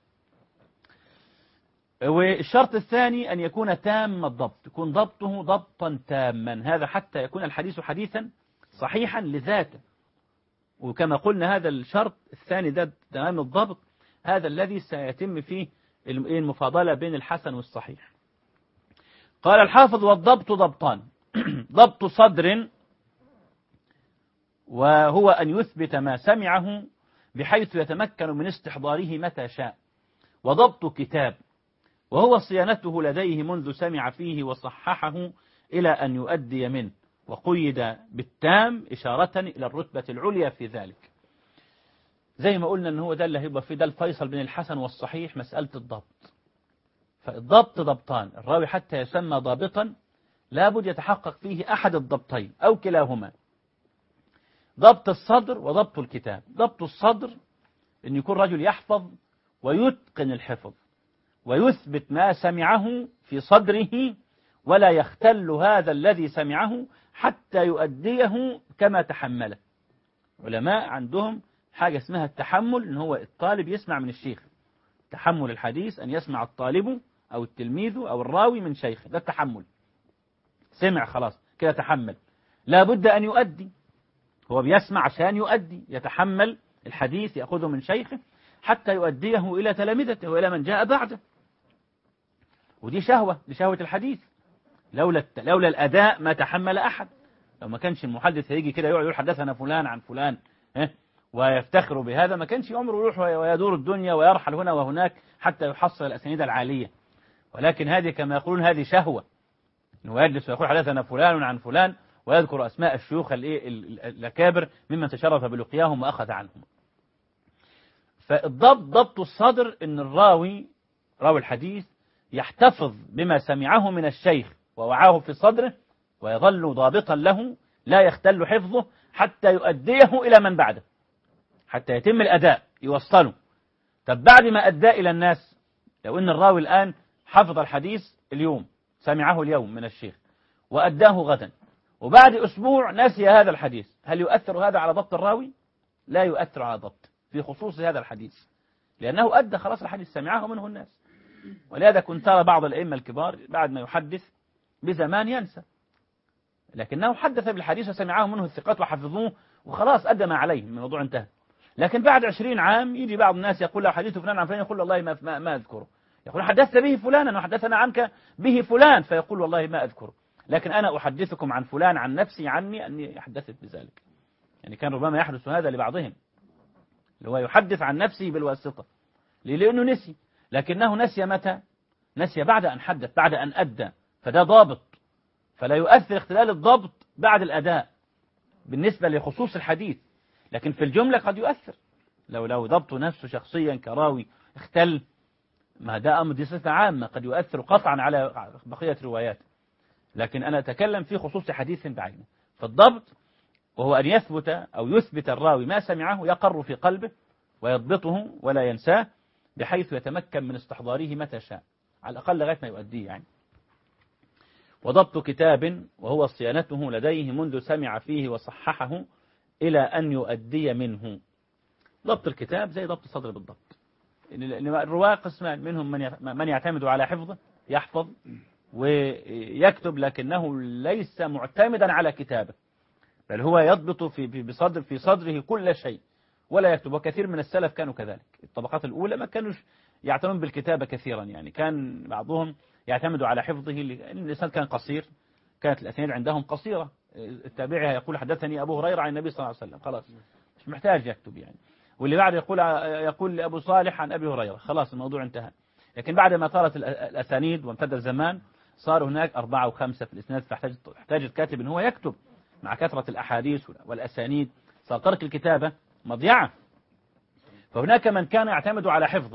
والشرط الثاني أن يكون تام الضبط، يكون ضبطه ضبطا تاما، هذا حتى يكون الحديث حديثا صحيحا لذاته. وكما قلنا هذا الشرط الثاني ده تمام الضبط، هذا الذي سيتم فيه المفاضلة بين الحسن والصحيح. قال الحافظ والضبط ضبطان: ضبط صدر، وهو أن يثبت ما سمعه بحيث يتمكن من استحضاره متى شاء، وضبط كتاب، وهو صيانته لديه منذ سمع فيه وصححه إلى أن يؤدي منه، وقيد بالتام إشارة إلى الرتبة العليا في ذلك. زي ما قلنا أن هو ده اللي هيبقى فيه ده الفيصل بين الحسن والصحيح، مسألة الضبط. فالضبط ضبطان، الراوي حتى يسمى ضابطا لابد يتحقق فيه أحد الضبطين أو كلاهما، ضبط الصدر وضبط الكتاب. ضبط الصدر أن يكون رجل يحفظ ويتقن الحفظ ويثبت ما سمعه في صدره، ولا يختل هذا الذي سمعه حتى يؤديه كما تحمله. علماء عندهم حاجة اسمها التحمل، ان هو الطالب يسمع من الشيخ، تحمل الحديث أن يسمع الطالب أو التلميذ أو الراوي من شيخ، ده التحمل. سمع خلاص كده تحمل، لا بد أن يؤدي، هو بيسمع عشان يؤدي، يتحمل الحديث يأخذه من شيخه حتى يؤديه إلى تلامذته وإلى من جاء بعده. ودي شهوة، دي شهوة الحديث. لولا الأداء ما تحمل أحد. لو ما كانش المحدث هيجي كده يقول حدثنا فلان عن فلان ويفتخر بهذا، ما كانش عمره يروح ويدور الدنيا ويرحل هنا وهناك حتى يحصل الأسانيد العالية. ولكن هذه كما يقولون هذه شهوة، إنه يجلس ويقول حدثنا فلان عن فلان ويذكر أسماء الشيوخ الأكابر ممن تشرف بلقياهم وأخذ عنهم. فالضبط ضبط الصدر، إن راوي الحديث يحتفظ بما سمعه من الشيخ ووعاه في صدره ويظل ضابطا له، لا يختل حفظه حتى يؤديه إلى من بعده، حتى يتم الأداء يوصله. طب بعد ما أدى إلى الناس، لو إن الراوي الآن حفظ الحديث اليوم، سمعه اليوم من الشيخ وأداه غدا، وبعد أسبوع نسي هذا الحديث، هل يؤثر هذا على ضبط الراوي؟ لا يؤثر على ضبط. في خصوص هذا الحديث، لأنه أدى خلاص الحديث سمعه منه الناس. ولهذا كنت ترى بعض الأئمة الكبار بعد ما يحدث بزمان ينسى، لكنه حدث بالحديث وسمعه منه الثقات وحفظوه وخلاص أدى ما عليه، الموضوع انتهى. لكن بعد 20 عام يجي بعض الناس يقول له حديث فلان عن فلان، يقول والله ما أذكره، يقول حدثت به فلانا وحدثنا عنك به فلان، فيقول والله ما أذكره، لكن أنا أحدثكم عن فلان عن نفسي عني أني حدثت بذلك. يعني كان ربما يحدث هذا لبعضهم، اللي هو يحدث عن نفسه بالواسطة لأنه نسي، لكنه نسي متى؟ نسي بعد أن حدث، بعد أن أدى، فده ضابط، فلا يؤثر اختلال الضبط بعد الأداء بالنسبة لخصوص الحديث، لكن في الجملة قد يؤثر. لو ضبط نفسه شخصيا كراوي اختل، ما ده أمر دي صفة عامة قد يؤثر قطعا على بقية رواياته، لكن أنا أتكلم في خصوص حديث بعينه. فالضبط وهو أن يثبت أو يثبت الراوي ما سمعه يقر في قلبه ويضبطه ولا ينساه، بحيث يتمكن من استحضاره متى شاء، على الأقل لغاية ما يؤديه يعني. وضبط كتاب وهو صيانته لديه منذ سمع فيه وصححه إلى أن يؤدي منه. ضبط الكتاب زي ضبط الصدر بالضبط. الرواة قسمان، منهم من يعتمد على حفظه، يحفظ ويكتب لكنه ليس معتمدا على كتابه، بل هو يضبط في صدره كل شيء ولا يكتب. وكثير من السلف كانوا كذلك. الطبقات الأولى ما كانوش يعتمدون بالكتابة كثيرا، يعني كان بعضهم يعتمد على حفظه، لأن الإسناد كان قصير، كانت الأسانيد عندهم قصيرة. التابعي يقول حدثني أبو هريرة عن النبي صلى الله عليه وسلم، خلاص مش محتاج يكتب يعني. واللي بعد يقول لأبو صالح عن أبي هريرة، خلاص الموضوع انتهى. لكن بعد ما طالت الأسانيد وامتد الزمان صار هناك 4 و5 في الإسناد، فاحتاج الكاتب أن هو يكتب مع كثرة الأحاديث والأسانيد، صار ترك الكتابة مضيعة. فهناك من كان يعتمد على حفظه،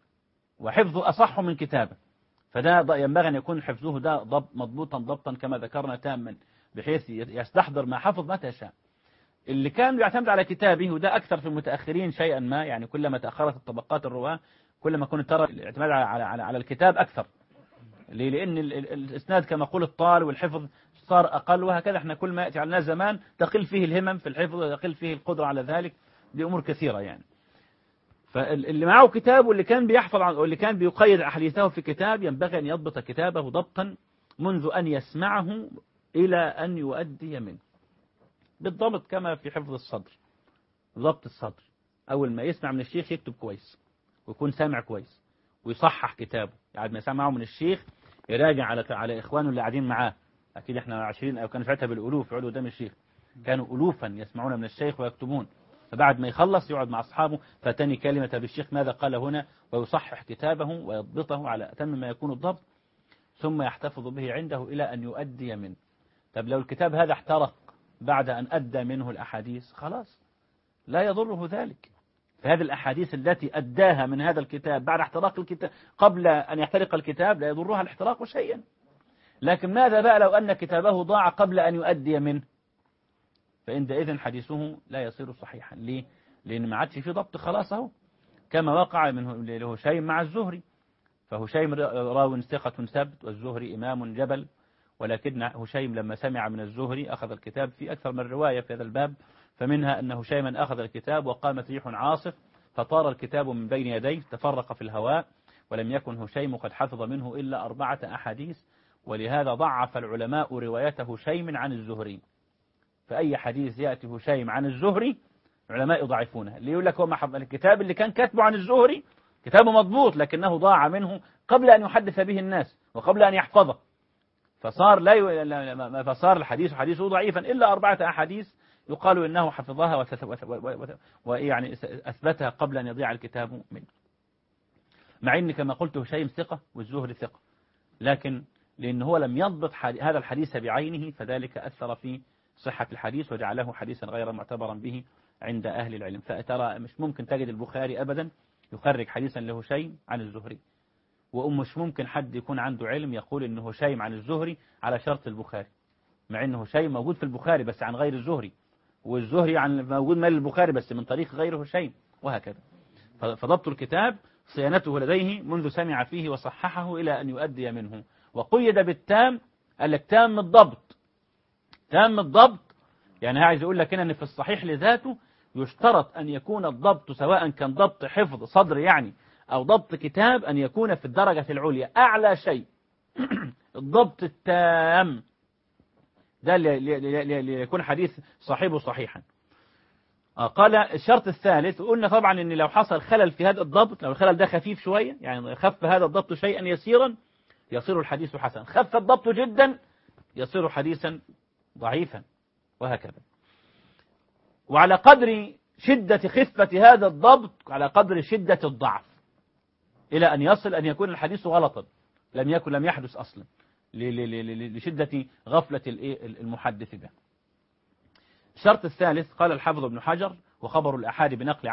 وحفظه أصح من كتابه، فده ينبغي أن يكون حفظه ده مضبوطا ضبطا كما ذكرنا تاما، بحيث يستحضر ما حفظ متى شاء. اللي كان يعتمد على كتابه وده أكثر في المتأخرين شيئا ما، يعني كلما تأخرت الطبقات الرواة كلما كنت ترى الاعتماد على الكتاب أكثر. لأن الإسناد كما قلت طال والحفظ صار أقل، وهكذا احنا كل ما يأتي علينا زمان تقل فيه الهمم في الحفظ ويقل فيه القدرة على ذلك لأمور كثيرة يعني. فاللي معه كتاب واللي كان بيحفظ واللي كان بيقيد أحاديثه في كتاب ينبغي أن يضبط كتابه ضبطا منذ أن يسمعه إلى أن يؤدي منه، بالضبط كما في حفظ الصدر. ضبط الصدر أول ما يسمع من الشيخ يكتب كويس ويكون سامع كويس ويصحح كتابه، يعني ما يسمعه من الشيخ يراجع على إخوانه اللي قاعدين معاه. أكيد إحنا 20 أو كانوا ساعتها بالألوف يقعدوا قدام الشيخ، كانوا ألوفا يسمعون من الشيخ ويكتبون، فبعد ما يخلص يقعد مع أصحابه فتاني كلمة بالشيخ ماذا قال هنا، ويصحح كتابه ويضبطه على أتم ما يكون الضبط، ثم يحتفظ به عنده إلى أن يؤدي منه. طب لو الكتاب هذا احترق بعد أن أدى منه الأحاديث خلاص لا يضره ذلك. فهذه الأحاديث التي أداها من هذا الكتاب بعد احتراق الكتاب قبل أن يحترق الكتاب لا يضرها الاحتراق شيئا. لكن ماذا بقى لو أن كتابه ضاع قبل أن يؤدي منه؟ فعندئذ حديثه لا يصير صحيحا. ليه؟ لأن ما عادش في ضبط خلاص اهو، كما وقع من هشيم مع الزهري. فهشيم راو ثقة ثبت والزهري إمام جبل، ولكن هشيم لما سمع من الزهري أخذ الكتاب في أكثر من رواية في هذا الباب، فمنها أن هشيما أخذ الكتاب وقامت ريح عاصف فطار الكتاب من بين يديه تفرق في الهواء، ولم يكن هشيم قد حفظ منه إلا 4 أحاديث، ولهذا ضعف العلماء رواية هشيم عن الزهري. فأي حديث يأتي هشيم عن الزهري العلماء يضعفونه، اللي يقول لك هو الكتاب اللي كان كاتبه عن الزهري كتابه مضبوط لكنه ضاع منه قبل أن يحدث به الناس وقبل أن يحفظه، فصار فصار الحديث حديثه ضعيفا إلا 4 أحاديث يقال إنه حفظها ويعني أثبتها قبل أن يضيع الكتاب منه. مع إن كما قلت هشيم ثقة والزهري ثقة، لكن لأنه هو لم يضبط هذا الحديث بعينه فذلك أثر في صحة الحديث وجعله حديثا غير معتبرا به عند أهل العلم. فترى مش ممكن تجد البخاري أبدا يخرج حديثا لهشيم عن الزهري، ومش ممكن حد يكون عنده علم يقول إنه هشيم عن الزهري على شرط البخاري، مع إنه هشيم موجود في البخاري بس عن غير الزهري، والزهري موجود من البخاري بس من طريق غير هشيم، وهكذا. فضبط الكتاب صيانته لديه منذ سمع فيه وصححه إلى أن يؤدي منه. وقيد بالتام، قال لك تام الضبط. تام الضبط يعني عايز يقول لك هنا ان في الصحيح لذاته يشترط أن يكون الضبط سواء كان ضبط حفظ صدر يعني أو ضبط كتاب أن يكون في الدرجة العليا أعلى شيء الضبط التام، ده ليكون حديث صاحبه صحيحا. قال الشرط الثالث، وقلنا طبعا ان لو حصل خلل في هذا الضبط، لو الخلل ده خفيف شوية يعني خف هذا الضبط شيئا يسيرا يصير الحديث حسنا، خف الضبط جدا يصير حديثا ضعيفا، وهكذا. وعلى قدر شدة خفة هذا الضبط على قدر شدة الضعف، إلى أن يصل أن يكون الحديث غلطا لم يحدث أصلا لشدة غفلة المحدث به. الشرط الثالث قال الحافظ ابن حجر: وخبر الآحاد بنقل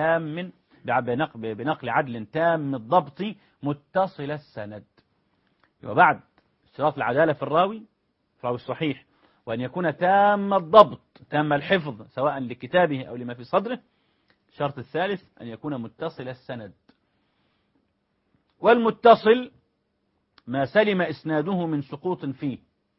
عدل تام الضبط متصل السند. وبعد اشتراط العدالة في الراوي الصحيح، وأن يكون تام الضبط تام الحفظ سواء لكتابه أو لما في صدره. الشرط الثالث أن يكون متصل السند، والمتصل ما سلم إسناده من سقوط فيه،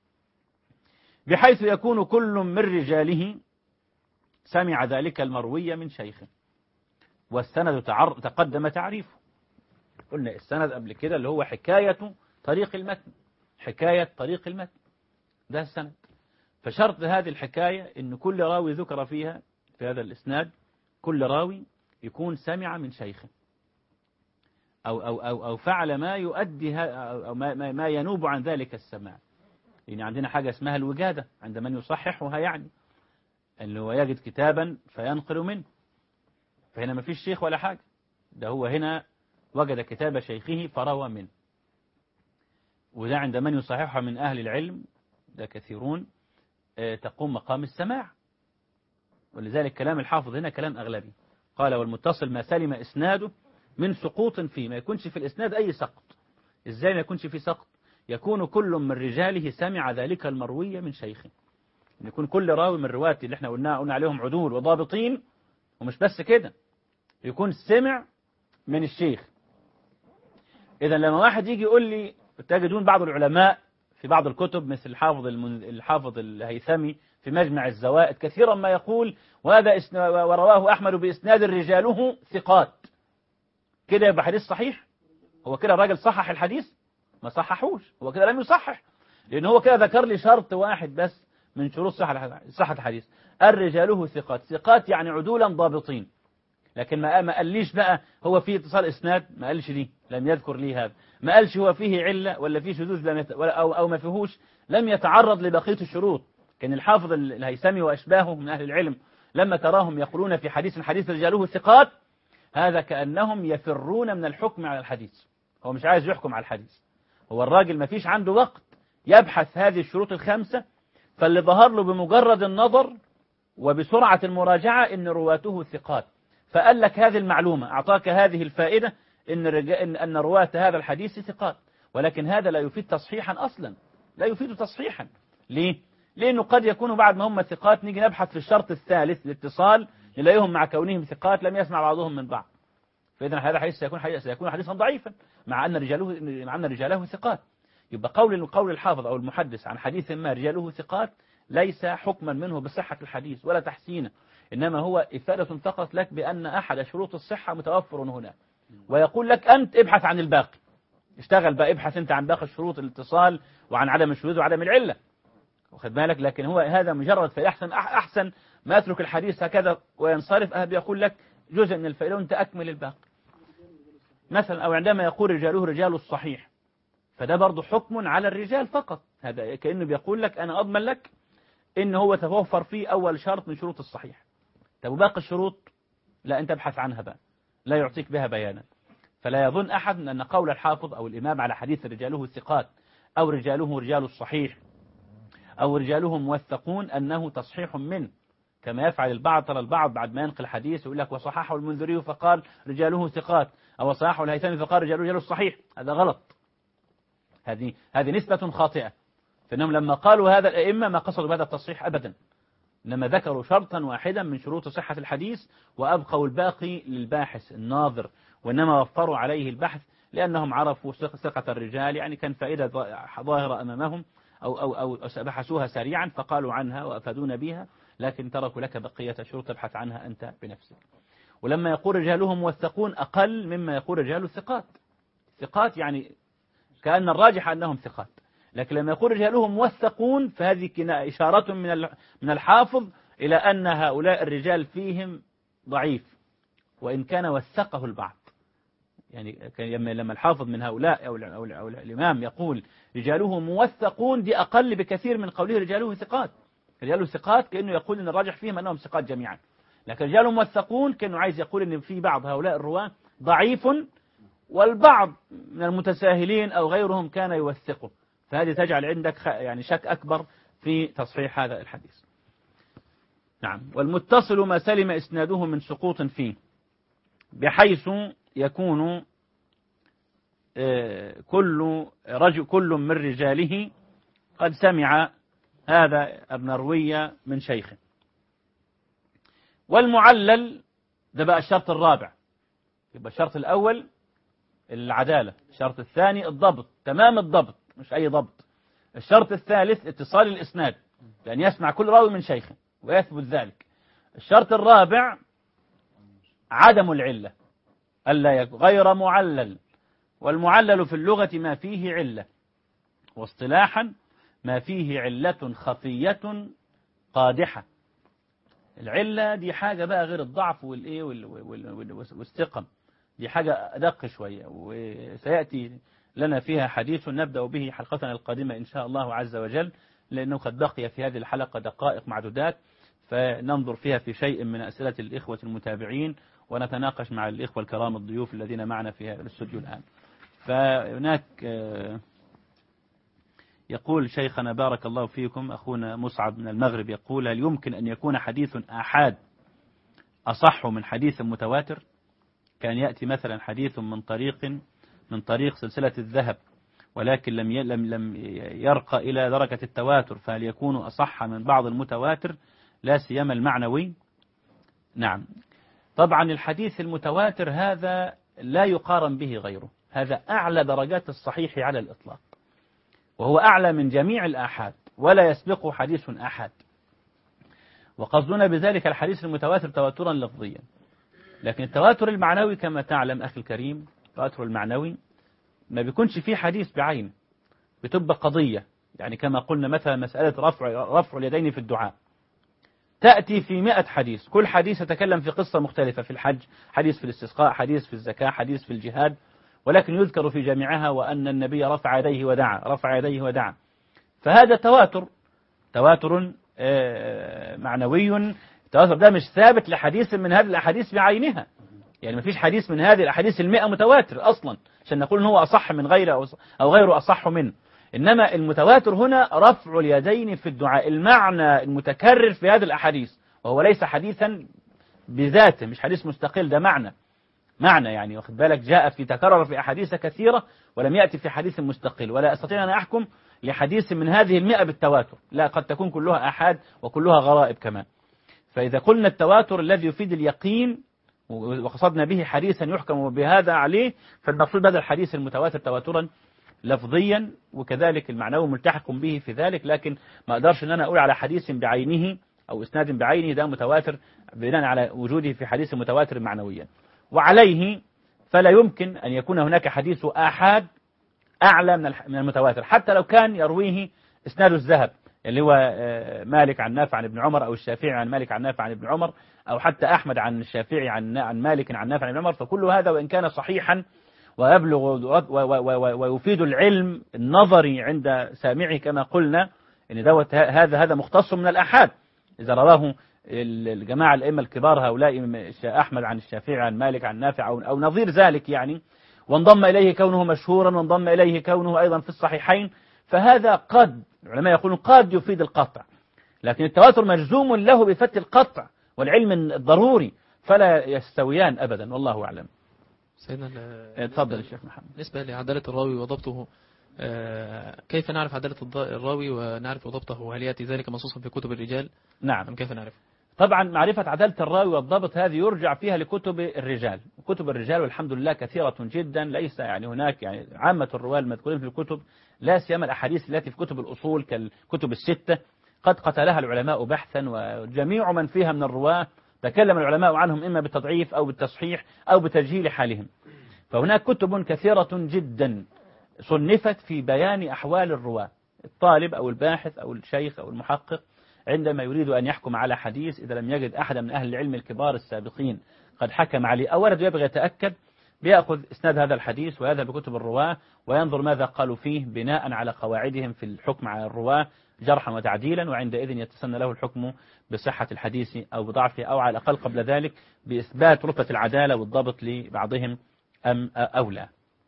بحيث يكون كل من رجاله سمع ذلك المروي من شيخه. والسند تقدم تعريفه، قلنا السند قبل كده اللي هو حكاية طريق المتن، ده السند. فشرط هذه الحكاية إن كل راوي ذكر فيها في هذا الإسناد، كل راوي يكون سمع من شيخه أو فعل ما يؤدي أو ما ينوب عن ذلك السماع. يعني عندنا حاجة اسمها الوجادة عند من يصححها، يعني اللي هو يجد كتابا فينقل منه، فهنا ما فيش شيخ ولا حاجة، ده هو هنا وجد كتاب شيخه فروى منه. وده عند من يصححها من أهل العلم، ده كثيرون، تقوم مقام السماع. ولذلك كلام الحافظ هنا كلام أغلبي. قال: والمتصل ما سلم إسناده من سقوط فيه، ما يكونش في الإسناد أي سقط. إزاي ما يكونش في سقط؟ يكون كل من رجاله سمع ذلك المروي من شيخه، يكون كل راوي من الرواة اللي احنا قلنا عليهم عدول وضابطين، ومش بس كده، يكون سمع من الشيخ. إذا لما واحد يجي يقول لي، تجدون بعض العلماء في بعض الكتب مثل الحافظ الهيثمي في مجمع الزوائد كثيرا ما يقول: ورواه أحمد بإسناد رجاله ثقات. كده يبقى حديث صحيح؟ هو كده الراجل صحح الحديث؟ ما صححوش، هو كده لم يصحح، لأن هو كده ذكر لي شرط واحد بس من شروط صحة الحديث: الرجاله ثقات يعني عدولا ضابطين. لكن ما قاليش بقى هو فيه اتصال إسناد، ما قالش دي، لم يذكر لي هذا. ما قالش هو فيه علة ولا فيه شذوذ أو ما فيهوش، لم يتعرض لبقية الشروط. كان الحافظ الهيثمي وأشباهه من أهل العلم لما تراهم يقولون في حديث رجاله ثقات، هذا كأنهم يفرون من الحكم على الحديث. هو مش عايز يحكم على الحديث، هو الراجل ما فيش عنده وقت يبحث هذه الشروط الخمسة، فاللي ظهر له بمجرد النظر وبسرعة المراجعة إن رواته ثقات، فقال لك هذه المعلومة، أعطاك هذه الفائدة أن رواة هذا الحديث ثقات. ولكن هذا لا يفيد تصحيحا أصلا، لا يفيد تصحيحا. ليه؟ لأنه قد يكونوا بعد ما هم ثقات نيجي نبحث في الشرط الثالث الاتصال نلاقيهم مع كونهم ثقات لم يسمع بعضهم من بعض، فإذا هذا حديث سيكون حديثا ضعيفا مع أن رجاله ثقات. يبقى قول الحافظ أو المحدث عن حديث ما رجاله ثقات ليس حكما منه بصحة الحديث ولا تحسينه، إنما هو إفادة فقط لك بأن أحد شروط الصحة متوفر هنا، ويقول لك أنت ابحث عن الباقي، اشتغل بقى، ابحث أنت عن باقي الشروط الاتصال وعن عدم الشذوذ وعدم العلة، واخد بالك. لكن هو هذا مجرد أحسن ما أترك الحديث هكذا وينصرف، بيقول لك جزء من الفائدة وأنت أكمل الباقي مثلا. أو عندما يقول رجاله رجال الصحيح، فده برضو حكم على الرجال فقط، هذا كأنه بيقول لك أنا أضمن لك إن هو توفر فيه أول شرط من شروط الصحيح. طب وباقي الشروط لا، أنت ابحث عنها بقى، لا يعطيك بها بيانا. فلا يظن أحد أن قول الحافظ أو الإمام على حديث رجاله ثقات أو رجاله رجال الصحيح أو رجاله موثقون أنه تصحيح منه، كما يفعل البعض. ترى البعض بعد ما ينقل حديث يقول لك وصححه المنذري فقال رجاله ثقات، أو صححه الهيثمي فقال رجاله الصحيح. هذا غلط، هذه نسبة خاطئة. فإنهم لما قالوا هذا الأئمة ما قصدوا بهذا التصحيح أبدا، إنما ذكروا شرطا واحدا من شروط صحة الحديث وأبقوا الباقي للباحث الناظر، وإنما وفروا عليه البحث لأنهم عرفوا ثقة الرجال، يعني كان فائدة ظاهرة أمامهم أو بحثوها سريعا فقالوا عنها وأفادونا بها، لكن تركوا لك بقية شروط تبحث عنها أنت بنفسك. ولما يقول رجالهم موثقون أقل مما يقول رجال الثقات. ثقات يعني كأن الراجح أنهم ثقات، لكن لما يقول رجالهم موثقون فهذه إشارة من الحافظ إلى أن هؤلاء الرجال فيهم ضعيف وإن كان وثقه البعض. يعني لما الحافظ من هؤلاء أو الإمام يقول رجاله موثقون دي أقل بكثير من قوله رجاله ثقات. رجاله ثقات كأنه يقول أن الراجح فيهم أنهم ثقات جميعا، لكن رجاله موثقون كأنه عايز يقول أن في بعض هؤلاء الرواة ضعيف والبعض من المتساهلين أو غيرهم كان يوثقه، فهذه تجعل عندك يعني شك أكبر في تصحيح هذا الحديث. نعم. والمتصل ما سلم إسناده من سقوط فيه، بحيث يكون كل من رجاله قد سمع هذا المروي من شيخه. والمعلل ده بقى الشرط الرابع، يبقى الشرط الأول العدالة، الشرط الثاني الضبط، تمام الضبط مش أي ضبط. الشرط الثالث اتصال الإسناد، لأن يسمع كل راوي من شيخه ويثبت ذلك. الشرط الرابع عدم العلة، ألا غير معلل. والمعلل في اللغة ما فيه علة، واصطلاحا ما فيه علة خفية قادحة. العلة دي حاجة بقى غير الضعف والإيه والثقم، دي حاجة أدق شوية، وسيأتي لنا فيها حديث نبدأ به حلقتنا القادمة إن شاء الله عز وجل، لأنه قد بقي في هذه الحلقة دقائق معدودات، فننظر فيها في شيء من أسئلة الإخوة المتابعين، ونتناقش مع الإخوة الكرام الضيوف الذين معنا في هذا الاستوديو الآن. فهناك يقول شيخنا بارك الله فيكم أخونا مصعب من المغرب، يقول هل يمكن أن يكون حديث آحاد أصح من حديث متواتر؟ كان يأتي مثلا حديث من طريق سلسلة الذهب، ولكن لم يرقى إلى درجة التواتر، فهل يكون أصح من بعض المتواتر لا سيما المعنوي؟ نعم طبعا الحديث المتواتر هذا لا يقارن به غيره، هذا أعلى درجات الصحيح على الإطلاق، وهو أعلى من جميع الآحاد ولا يسبقه حديث آحاد. وقصدنا بذلك الحديث المتواتر تواترا لفظيا، لكن التواتر المعنوي كما تعلم أخي الكريم، التواتر المعنوي ما بيكونش فيه حديث بعينه، بتبقى قضية. يعني كما قلنا مثلا مسألة رفع اليدين في الدعاء، تأتي في 100 حديث، كل حديث يتكلم في قصة مختلفة، في الحج حديث، في الاستسقاء حديث، في الزكاة حديث، في الجهاد، ولكن يذكر في جميعها وأن النبي رفع يديه ودعا. فهذا تواتر معنوي. التواتر ده مش ثابت لحديث من هذه الأحاديث بعينها، يعني ما فيش حديث من هذه الأحاديث 100 متواتر أصلا عشان نقول إن هو أصح من غيره أو غيره أصح منه. إنما المتواتر هنا رفع اليدين في الدعاء، المعنى المتكرر في هذه الأحاديث، وهو ليس حديثا بذاته، مش حديث مستقل، ده معنى يعني واخد بالك، جاء في تكرر في أحاديث كثيرة ولم يأتي في حديث مستقل. ولا أستطيع أن أحكم لحديث من هذه 100 بالتواتر، لا، قد تكون كلها آحاد وكلها غرائب كمان. فإذا قلنا التواتر الذي يفيد اليقين وقصدنا به حديثا يحكم بهذا عليه، فالمقصود هذا الحديث المتواتر تواترا لفظيا، وكذلك المعنوي ملتحق به في ذلك. لكن ما أقدرش أن أنا أقول على حديث بعينه أو إسناد بعينه ده متواتر بناء على وجوده في حديث متواتر معنويا. وعليه فلا يمكن أن يكون هناك حديث آحاد أعلى من المتواتر، حتى لو كان يرويه إسناد الذهب اللي هو مالك عن نافع عن ابن عمر، أو الشافعي عن مالك عن نافع عن ابن عمر، أو حتى أحمد عن الشافعي عن مالك عن نافع عن ابن عمر. فكل هذا وإن كان صحيحا ويبلغ ويفيد العلم النظري عند سامعه كما قلنا إن دوت هذا مختص من الآحاد، إذا رواه الجماعة الأئمة الكبار هؤلاء أحمد عن الشافعي عن مالك عن نافع أو نظير ذلك يعني، وانضم إليه كونه مشهورا، وانضم إليه كونه أيضا في الصحيحين، فهذا قد العلماء يقولون قد يفيد القطع. لكن التواتر مجزوم له بفتح القطع والعلم الضروري، فلا يستويان أبدا، والله أعلم. سيدنا اتفضل الشيخ محمد. بالنسبة لعدالة الراوي وضبطه، كيف نعرف عدالة الراوي ونعرف ضبطه؟ هل يأتي ذلك منصوصا في كتب الرجال؟ نعم. أم كيف نعرف؟ طبعا معرفة عدالة الراوي والضبط هذه يرجع فيها لكتب الرجال، كتب الرجال والحمد لله كثيرة جدا، ليس يعني هناك يعني عامة الرواة المذكورين في الكتب، لا سيما الأحاديث التي في كتب الأصول كالكتب الستة قد قتلها العلماء بحثا، وجميع من فيها من الرواة تكلم العلماء عنهم إما بالتضعيف أو بالتصحيح أو بتجهيل حالهم. فهناك كتب كثيرة جدا صنفت في بيان أحوال الرواة. الطالب أو الباحث أو الشيخ أو المحقق عندما يريد أن يحكم على حديث، إذا لم يجد أحد من أهل العلم الكبار السابقين قد حكم عليه أو ورد يبغى يتأكد، بيأخذ إسناد هذا الحديث ويذهب بكتب الرواة وينظر ماذا قالوا فيه بناء على قواعدهم في الحكم على الرواة جرحا وتعديلا، وعندئذ يتسنى له الحكم بصحة الحديث أو بضعفه، أو على الأقل قبل ذلك بإثبات رتبة العدالة والضبط لبعضهم أو لا.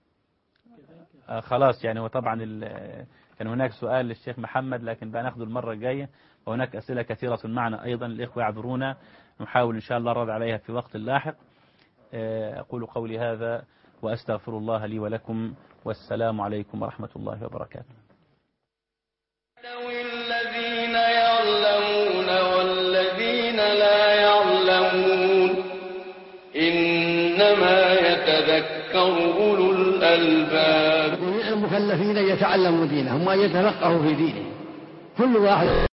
خلاص يعني. وطبعا كان هناك سؤال للشيخ محمد لكن بقى ناخذه المرة الجاية، وهناك أسئلة كثيرة معنا أيضا. الإخوة يعذرونا، نحاول إن شاء الله الرد عليها في وقت لاحق. أقول قولي هذا وأستغفر الله لي ولكم، والسلام عليكم ورحمة الله وبركاته. الذين يعلمون والذين لا يعلمون إنما يتذكر أولو الألباب. المكلفين يتعلموا دينهم وأن يتفقهوا في دينهم. كل واحد